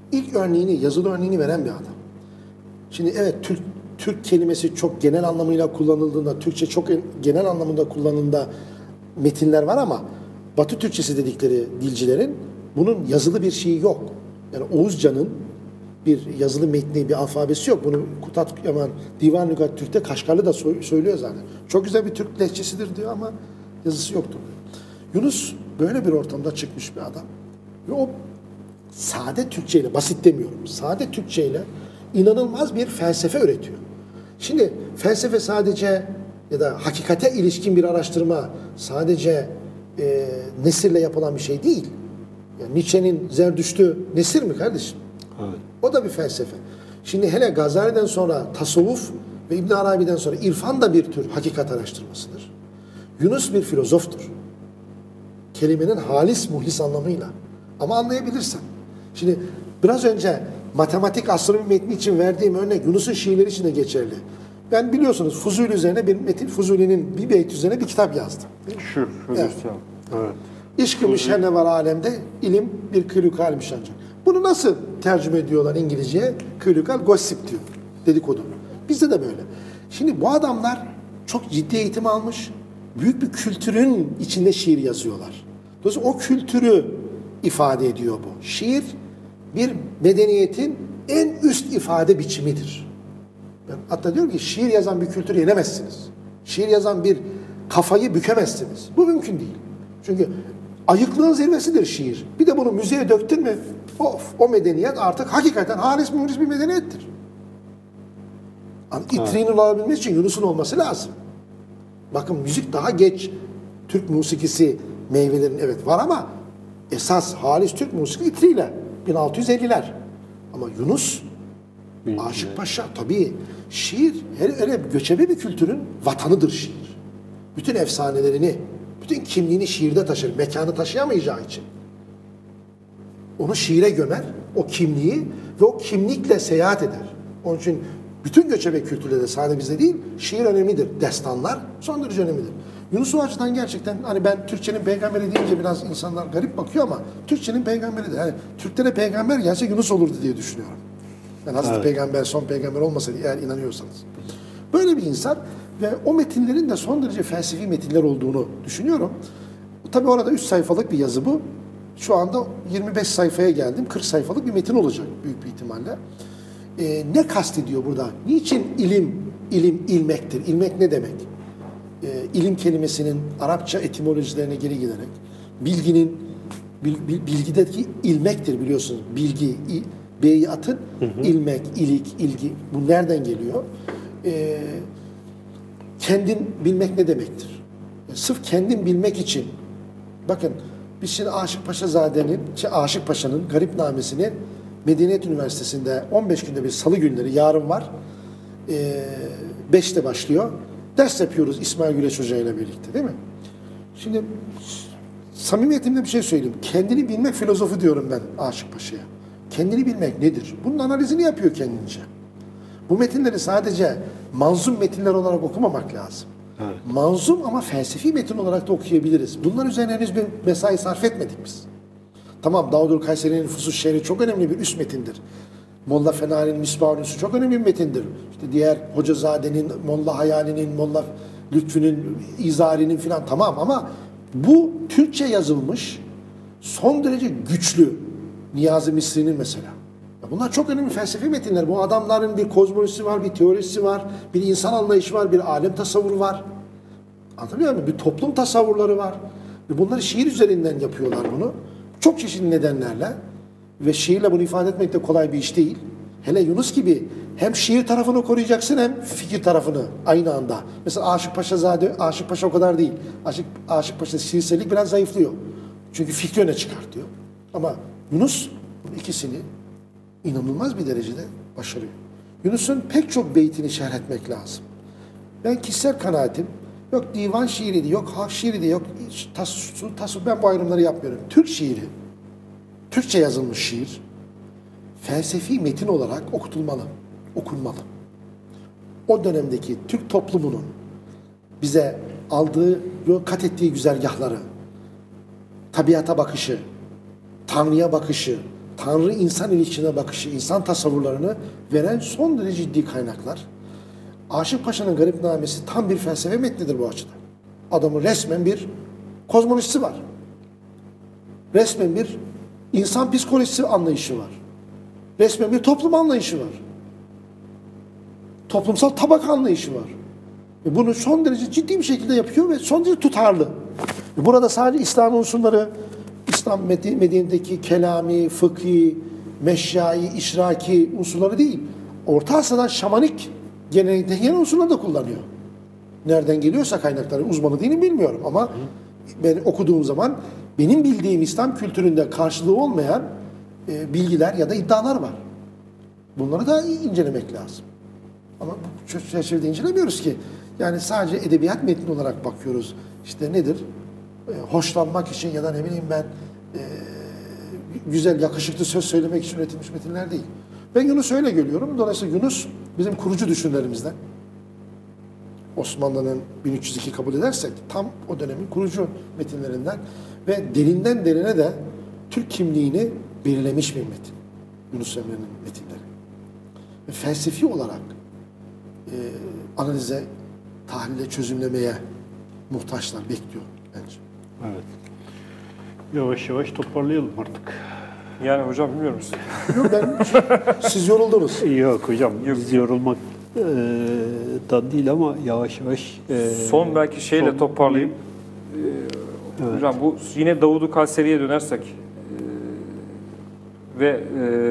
ilk örneğini, yazılı örneğini veren bir adam. Şimdi evet Türk Türk kelimesi çok genel anlamıyla kullanıldığında, Türkçe çok genel anlamında kullanıldığında metinler var ama Batı Türkçesi dedikleri dilcilerin bunun yazılı bir şeyi yok. Yani Oğuzcan'ın bir yazılı metni, bir alfabesi yok. Bunu Kutat Yaman Divan Lügat Türk'te Kaşgarlı da söylüyor zaten. Çok güzel bir Türk lehçesidir diyor ama yazısı yoktur. Yunus böyle bir ortamda çıkmış bir adam. Ve o sade Türkçeyle, basit demiyorum, sade Türkçeyle inanılmaz bir felsefe üretiyor. Şimdi felsefe sadece ya da hakikate ilişkin bir araştırma sadece e, nesirle yapılan bir şey değil. Yani Nietzsche'nin Zerdüşt'ü nesir mi kardeşim? Evet. O da bir felsefe. Şimdi hele Gazali'den sonra tasavvuf ve İbn Arabi'den sonra irfan da bir tür hakikat araştırmasıdır. Yunus bir filozoftur. Kelimenin halis muhlis anlamıyla. Ama anlayabilirsen. Şimdi biraz önce matematik astronomi metni için verdiğim örnek Yunus'un şiirleri için de geçerli. Ben biliyorsunuz Fuzuli üzerine bir metin, Fuzuli'nin bir beyt üzerine bir kitap yazdım. Şu, şu Evet. evet. İşkımış her ne var alemde, ilim bir kıylukalmiş ancak. Bunu nasıl tercüme ediyorlar İngilizceye? Kıylukal, gossip diyor. Dedikodu. Bizde de böyle. Şimdi bu adamlar çok ciddi eğitim almış. Büyük bir kültürün içinde şiir yazıyorlar. Dolayısıyla o kültürü ifade ediyor bu. Şiir bir medeniyetin en üst ifade biçimidir. Ben hatta diyorum ki şiir yazan bir kültürü yenemezsiniz. Şiir yazan bir kafayı bükemezsiniz. Bu mümkün değil. Çünkü ayıklığın zirvesidir şiir. Bir de bunu müziğe döktün mü of, o medeniyet artık hakikaten halis muhlis bir medeniyettir. Yani İtri'nin olabilmesi için Yunus'un olması lazım. Bakın müzik daha geç Türk musikisi meyvelerin evet var ama esas halis Türk musiki İtri'yle bin altı yüz elliler. Ama Yunus, Aşık Paşa tabii şiir öyle göçebe bir kültürün vatanıdır şiir. Bütün efsanelerini, bütün kimliğini şiirde taşır. Mekanı taşıyamayacağı için. Onu şiire gömer, o kimliği ve o kimlikle seyahat eder. Onun için bütün göçebe kültürlerde sadece bizde değil, şiir önemlidir. Destanlar son derece önemlidir. Yunus o açıdan gerçekten hani ben Türkçenin peygamberi deyince biraz insanlar garip bakıyor ama Türkçenin peygamberidir. Yani Türklere peygamber gelse Yunus olurdu diye düşünüyorum. Yani Hazreti evet. Peygamber son peygamber olmasaydı eğer inanıyorsanız. Böyle bir insan ve o metinlerin de son derece felsefi metinler olduğunu düşünüyorum. Tabii orada üç sayfalık bir yazı bu. Şu anda yirmi beş sayfaya geldim. kırk sayfalık bir metin olacak büyük bir ihtimalle. Ee, ne kastediyor burada? Niçin ilim, ilim ilmektir? İlmek ne demek? Ee, ilim kelimesinin Arapça etimolojilerine geri giderek bilginin bil, bil, bilgideki ilmektir biliyorsunuz. Bilgi, i, B'yi atın, hı hı. ilmek, ilik, ilgi. Bu nereden geliyor? Ee, kendin bilmek ne demektir? Yani sırf kendin bilmek için bakın biz şimdi Aşık Paşazade'nin, şey Aşık Paşa'nın Garipnamesini Medeniyet Üniversitesi'nde on beş günde bir salı günleri yarın var. Ee, beşte başlıyor. Ders yapıyoruz İsmail Güleç Hoca ile birlikte değil mi? Şimdi samimiyetimle bir şey söyleyeyim. Kendini bilmek filozofu diyorum ben Aşık Paşa'ya. Kendini bilmek nedir? Bunun analizini yapıyor kendince. Bu metinleri sadece manzum metinler olarak okumamak lazım. Evet. Manzum ama felsefi metin olarak da okuyabiliriz. Bunlar üzerine henüz bir mesai sarf etmedik biz. Tamam Davudül Kayseri'nin Fusus Şehri çok önemli bir üst metindir. Molla Fenari'nin Misbah-ı çok önemli bir metindir. İşte diğer Hocazade'nin, Molla Hayali'nin, Molla Lütfü'nün, İzari'nin filan tamam ama bu Türkçe yazılmış son derece güçlü Niyazi Misri'nin mesela. Bunlar çok önemli felsefi metinler. Bu adamların bir kozmolojisi var, bir teorisi var, bir insan anlayışı var, bir alem tasavvuru var. Anlatabiliyor muyum? Bir toplum tasavvurları var. Ve bunları şiir üzerinden yapıyorlar bunu. Çok çeşitli nedenlerle. Ve şiirle bunu ifade etmek de kolay bir iş değil. Hele Yunus gibi hem şiir tarafını koruyacaksın hem fikir tarafını aynı anda. Mesela Aşık Paşazade, Aşık Paşa o kadar değil. Aşık, Aşık Paşa şiirsellik biraz zayıflıyor. Çünkü fikri öne çıkartıyor. Ama Yunus ikisini inanılmaz bir derecede başarıyor. Yunus'un pek çok beytini şerh etmek lazım. Ben kişisel kanaatim, yok divan şiiriydi, yok halk şiiriydi, yok tasavvuf, tasavvuf, ben bu ayrımları yapmıyorum. Türk şiiri, Türkçe yazılmış şiir, felsefi metin olarak okutulmalı, okunmalı. O dönemdeki Türk toplumunun bize aldığı, kat ettiği güzergahları, tabiata bakışı, Tanrı'ya bakışı, Tanrı-insan ilişkisine bakışı, insan tasavvurlarını veren son derece ciddi kaynaklar. Aşık Paşa'nın Garipnamesi tam bir felsefe metnidir bu açıdan. Adamın resmen bir kozmolojisi var. Resmen bir insan psikolojisi anlayışı var. Resmen bir toplum anlayışı var. Toplumsal tabaka anlayışı var. Ve bunu son derece ciddi bir şekilde yapıyor ve son derece tutarlı. Burada sadece İslam unsurları, İslam medeniyetindeki kelami, fıkhi, meşyai, işraki unsurları değil, Orta Asya'dan şamanik gelenekteki yeni unsurları da kullanıyor. Nereden geliyorsa kaynakları, uzmanı değilim bilmiyorum ama ben okuduğum zaman benim bildiğim İslam kültüründe karşılığı olmayan e, bilgiler ya da iddialar var. Bunları da incelemek lazım. Ama bu çerçevede incelemiyoruz ki. Yani sadece edebiyat metni olarak bakıyoruz. İşte nedir? E, hoşlanmak için ya da ne bileyim ben e, güzel, yakışıklı söz söylemek için üretilmiş metinler değil. Ben Yunus'u öyle görüyorum. Dolayısıyla Yunus bizim kurucu düşünürlerimizden. Osmanlı'nın bin üç yüz iki kabul edersek tam o dönemin kurucu metinlerinden ve derinden derine de Türk kimliğini belirlemiş bir metin. Yunus Emre'nin metinleri. Ve felsefi olarak e, analize, tahlile, çözümlemeye muhtaçlar, bekliyor bence. Evet. Yavaş yavaş toparlayalım artık. Yani hocam bilmiyor musun? Yok ben, siz yoruldunuz. Yok hocam, biz yorulmak e, da değil ama yavaş yavaş. E, Son belki şeyle son- toparlayayım. Evet. Hocam bu yine Davud-u Kayseri'ye dönersek e, ve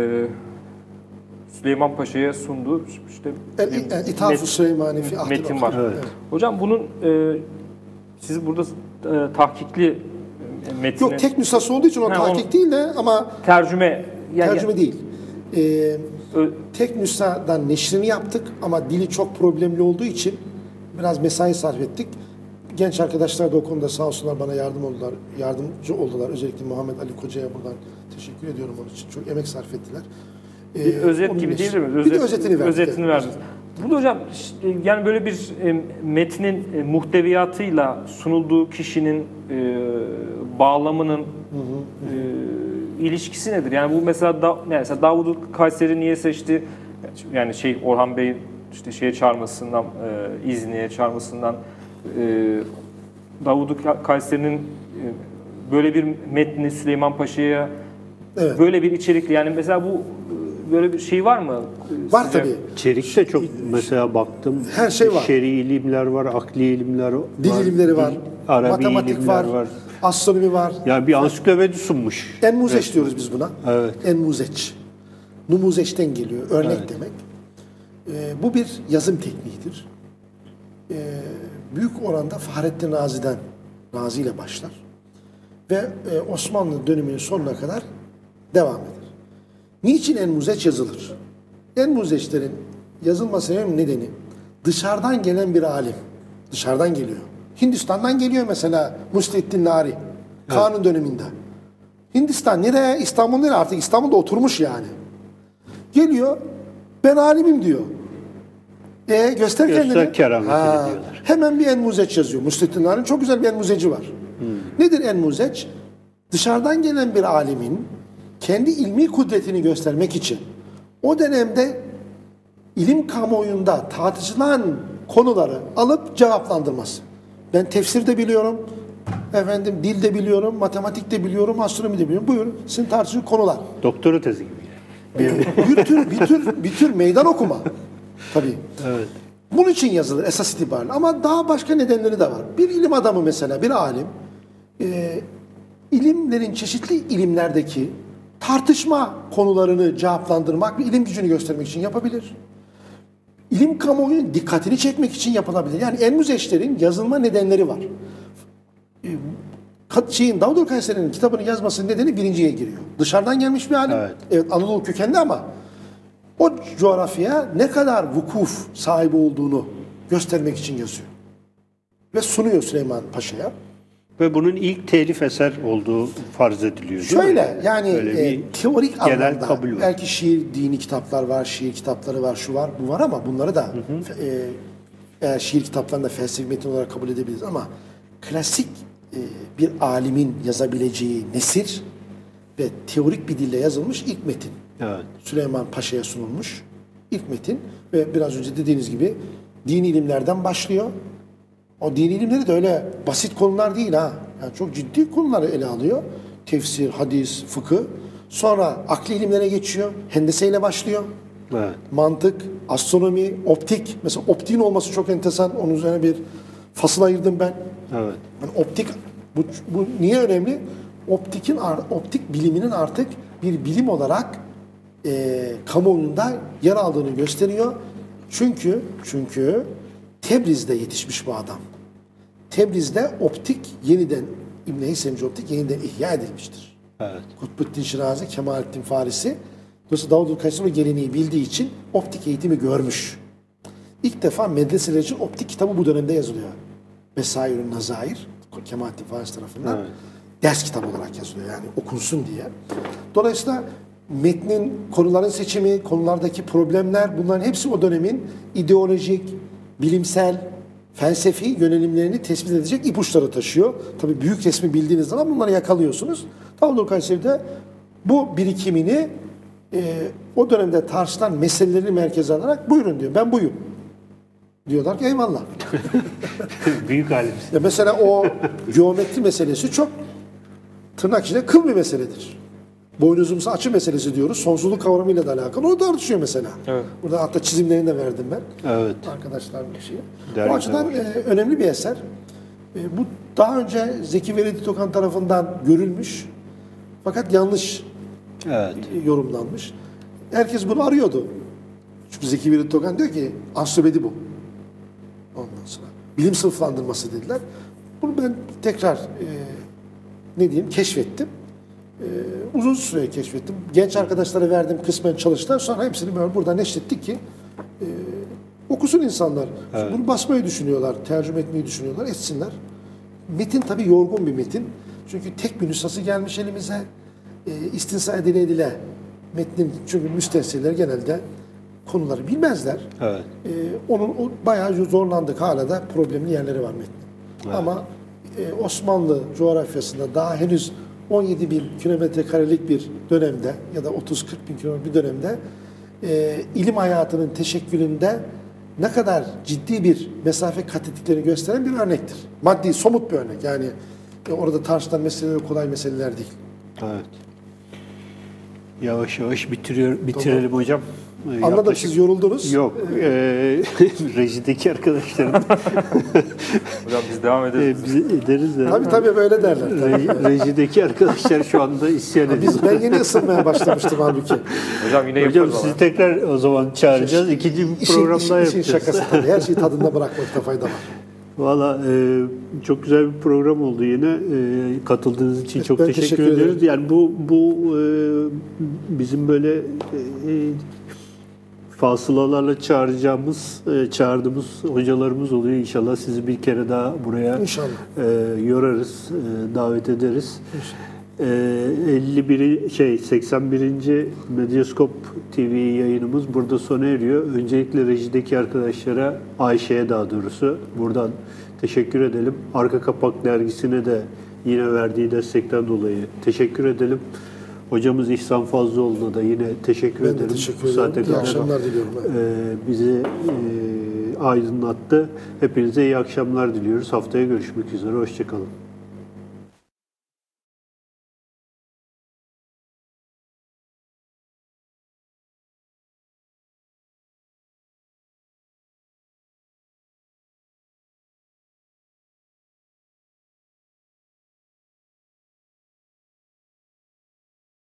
e, Süleyman Paşa'ya sunduğu işte El, bir el, İthaf-ı met- Süleymani fi Ahdil metin var. Evet. Hocam bunun e, siz burada e, tahkikli e, metni Yok tek nüshası olduğu için o Ha, tahkik onu- değil de ama tercüme yani tercüme değil. Ee, Ö- tek nüshadan neşrini yaptık ama dili çok problemli olduğu için biraz mesai sarf ettik. Genç arkadaşlar da o konuda sağ olsunlar bana yardım oldular, yardımcı oldular. Özellikle Muhammed Ali Koca'ya buradan teşekkür ediyorum onun için. Çok emek sarf ettiler. Ee, bir özet onun gibi neşri- değil mi? Bir de özetini verdik. Özetini evet. verdiniz. Burada hocam ş- yani böyle bir e, metnin e, muhteviyatıyla sunulduğu kişinin e, bağlamının e, ilişkisi nedir? Yani bu mesela da, mesela Davud Kayseri niye seçti? Yani şey Orhan Bey'in işte şeye çağırmasından, e, İzni'ye çağırmasından e, Davud Kayseri'nin e, böyle bir metni Süleyman Paşa'ya Evet. böyle bir içerikli yani mesela bu e, böyle bir şey var mı? Var Sizce? tabii. İçerikte çok mesela baktım. Her şey var. Şer'i ilimler var, akli ilimler var. Dil ilimleri var, dil- Arabi matematik ilimler var, var. astronomi var. Yani bir ansiklopedi sunmuş. Enmuzeç diyoruz biz buna. Evet. Enmuzeç. Numuzeç'ten geliyor. Örnek Evet. demek. Ee, bu bir yazım tekniğidir. Ee, büyük oranda Fahrettin Razi'den, Razi ile başlar. Ve e, Osmanlı döneminin sonuna kadar devam eder. Niçin Enmuzeç yazılır? Enmuzeçlerin yazılmasının nedeni dışarıdan gelen bir alim. Dışarıdan geliyor. Hindistan'dan geliyor mesela Musliddin Nari. Kanun döneminde. Hindistan nereye? İstanbul nereye? Artık İstanbul'da oturmuş yani. Geliyor. Ben alimim diyor. E göster kendini. Göster kerametini Ha, diyorlar. hemen bir enmuzeç yazıyor. Musliddin Nari'nin çok güzel bir enmuzeci var. Nedir enmuzeç? Dışarıdan gelen bir alimin kendi ilmi kudretini göstermek için o dönemde ilim kamuoyunda tartışılan konuları alıp cevaplandırması. Ben tefsir de biliyorum, efendim dil de biliyorum, matematik de biliyorum, astronomi de biliyorum. Buyurun, sizin tartışılan konular. Doktora tezi gibi. bir tür, bir tür, bir tür meydan okuma. Tabii. Evet. Bunun için yazılır esas itibariyle. Ama daha başka nedenleri de var. Bir ilim adamı mesela, bir alim, e, ilimlerin çeşitli ilimlerdeki tartışma konularını cevaplandırmak ve ilim gücünü göstermek için yapabilir. İlim kamuoyunun dikkatini çekmek için yapılabilir. Yani enmuzeçlerin yazılma nedenleri var. E, kat- şeyin Davud Kayseri'nin kitabını yazmasının nedeni birinciye giriyor. Dışarıdan gelmiş bir alim. Evet. Evet, Anadolu kökenli ama o coğrafyaya ne kadar vukuf sahibi olduğunu göstermek için yazıyor. Ve sunuyor Süleyman Paşa'ya. Ve bunun ilk telif eser olduğu farz ediliyor değil Şöyle mi? yani Böyle e, bir teorik genel anlamda kabul var. belki şiir dini kitaplar var, şiir kitapları var, şu var, bu var ama bunları da e, eğer şiir kitaplarını da felsefi metin olarak kabul edebiliriz ama klasik e, bir alimin yazabileceği nesir ve teorik bir dille yazılmış ilk metin. Evet. Süleyman Paşa'ya sunulmuş ilk metin ve biraz önce dediğiniz gibi dini ilimlerden başlıyor. O dini ilimleri de öyle basit konular değil ha. Yani çok ciddi konuları ele alıyor. Tefsir, hadis, fıkıh. Sonra akli ilimlere geçiyor. Hendeseyle başlıyor. Evet. Mantık, astronomi, optik. Mesela optiğin olması çok enteresan. Onun üzerine bir fasıl ayırdım ben. Evet. Yani optik bu, bu niye önemli? Optikin optik biliminin artık bir bilim olarak e, kamuoyunda yer aldığını gösteriyor. Çünkü çünkü Tebriz'de yetişmiş bu adam. Tebriz'de optik yeniden İbn Heysemci optik yeniden ihya edilmiştir. Evet. Kutbuddin Şirazi, Kemalettin Farisi. Dolayısıyla Davud Kayseri o geleneği bildiği için optik eğitimi görmüş. İlk defa medreseler için optik kitabı bu dönemde yazılıyor. Vesairün Nazair, Kemalettin Farisi tarafından Evet. ders kitabı olarak yazılıyor yani okunsun diye. Dolayısıyla metnin, konuların seçimi, konulardaki problemler bunların hepsi o dönemin ideolojik, bilimsel, felsefi yönelimlerini tespit edecek ipuçları taşıyor. Tabii büyük resmi bildiğiniz zaman bunları yakalıyorsunuz. Davud Kayseri'de bu birikimini e, o dönemde tartışılan meseleleri merkeze alarak buyurun diyor. Ben buyum. Diyorlar ki eyvallah. Büyük alim. Ya mesela o geometri meselesi çok tırnak içinde kıl bir meseledir. Boynuzumsa açı meselesi diyoruz. Sonsuzluk kavramıyla da alakalı. O tartışıyor mesela. Evet. Burada hatta çizimlerini de verdim ben. Evet. Arkadaşlar bir şey. Dergide O açıdan e, önemli bir eser. E, bu daha önce Zeki Velidi Tokan tarafından görülmüş. Fakat yanlış Evet. e, yorumlanmış. Herkes bunu arıyordu. Çünkü Zeki Velidi Tokan diyor ki ansiklopedi bu. Ondan sonra bilim sınıflandırması dediler. Bunu ben tekrar e, ne diyeyim keşfettim. E, uzun süre keşfettim. Genç arkadaşlara verdim, kısmen çalıştılar. Sonra hepsini böyle burada neşrettik ki e, okusun insanlar. Evet. Bunu basmayı düşünüyorlar, tercüme etmeyi düşünüyorlar, etsinler. Metin tabii yorgun bir metin. Çünkü tek bir nüshası gelmiş elimize. E, istinsa edile edile metnin, çünkü müstehsiler genelde konuları bilmezler. Evet. Ee, onun o, bayağı zorlandık. Hala da problemli yerleri var metnin. Evet. Ama e, Osmanlı coğrafyasında daha henüz on yedi bin kilometre karelik bir dönemde ya da otuz kırk bin kilometre bir dönemde e, ilim hayatının teşekkülünde ne kadar ciddi bir mesafe kat ettiklerini gösteren bir örnektir. Maddi, somut bir örnek. Yani e, orada tartışılan meseleler kolay meseleler değil. Evet. Yavaş yavaş bitiriyor, bitirelim hocam. Ee, Anladım, yaklaşık- siz yoruldunuz. Yok. E, rejideki arkadaşlarım Hocam biz devam e, ederiz. biz ederiz de. Tabii tabii böyle derler. Re- rejideki arkadaşlar şu anda isyan ediyor. Biz, ben yeni ısınmaya başlamıştım halbuki. Hocam yine Hocam yaparız sizi ama. tekrar o zaman çağıracağız. İkinci bir İşin, programda işin, yapacağız. işin şakası tabii. Her şeyi tadında bırakmakta fayda var. Valla e, çok güzel bir program oldu yine. E, katıldığınız için Evet, çok ben teşekkür, teşekkür ediyoruz. ederim. Yani bu bu e, bizim böyle e, fasılalarla çağıracağımız, e, çağırdığımız hocalarımız oluyor. İnşallah sizi bir kere daha buraya İnşallah. e, yorarız, e, davet ederiz. E, elli bir şey seksen birinci Medyaskop T V yayınımız burada sona eriyor. Öncelikle rejideki arkadaşlara, Ayşe'ye daha doğrusu buradan teşekkür edelim. Arka Kapak dergisine de yine verdiği destekten dolayı teşekkür edelim. Hocamız İhsan Fazlıoğlu'na da yine teşekkür Ben de ederim. teşekkür Bu ederim. saate İyi kadar, akşamlar diliyorum. e, bizi e, aydınlattı. Hepinize iyi akşamlar diliyoruz. Haftaya görüşmek üzere. Hoşçakalın.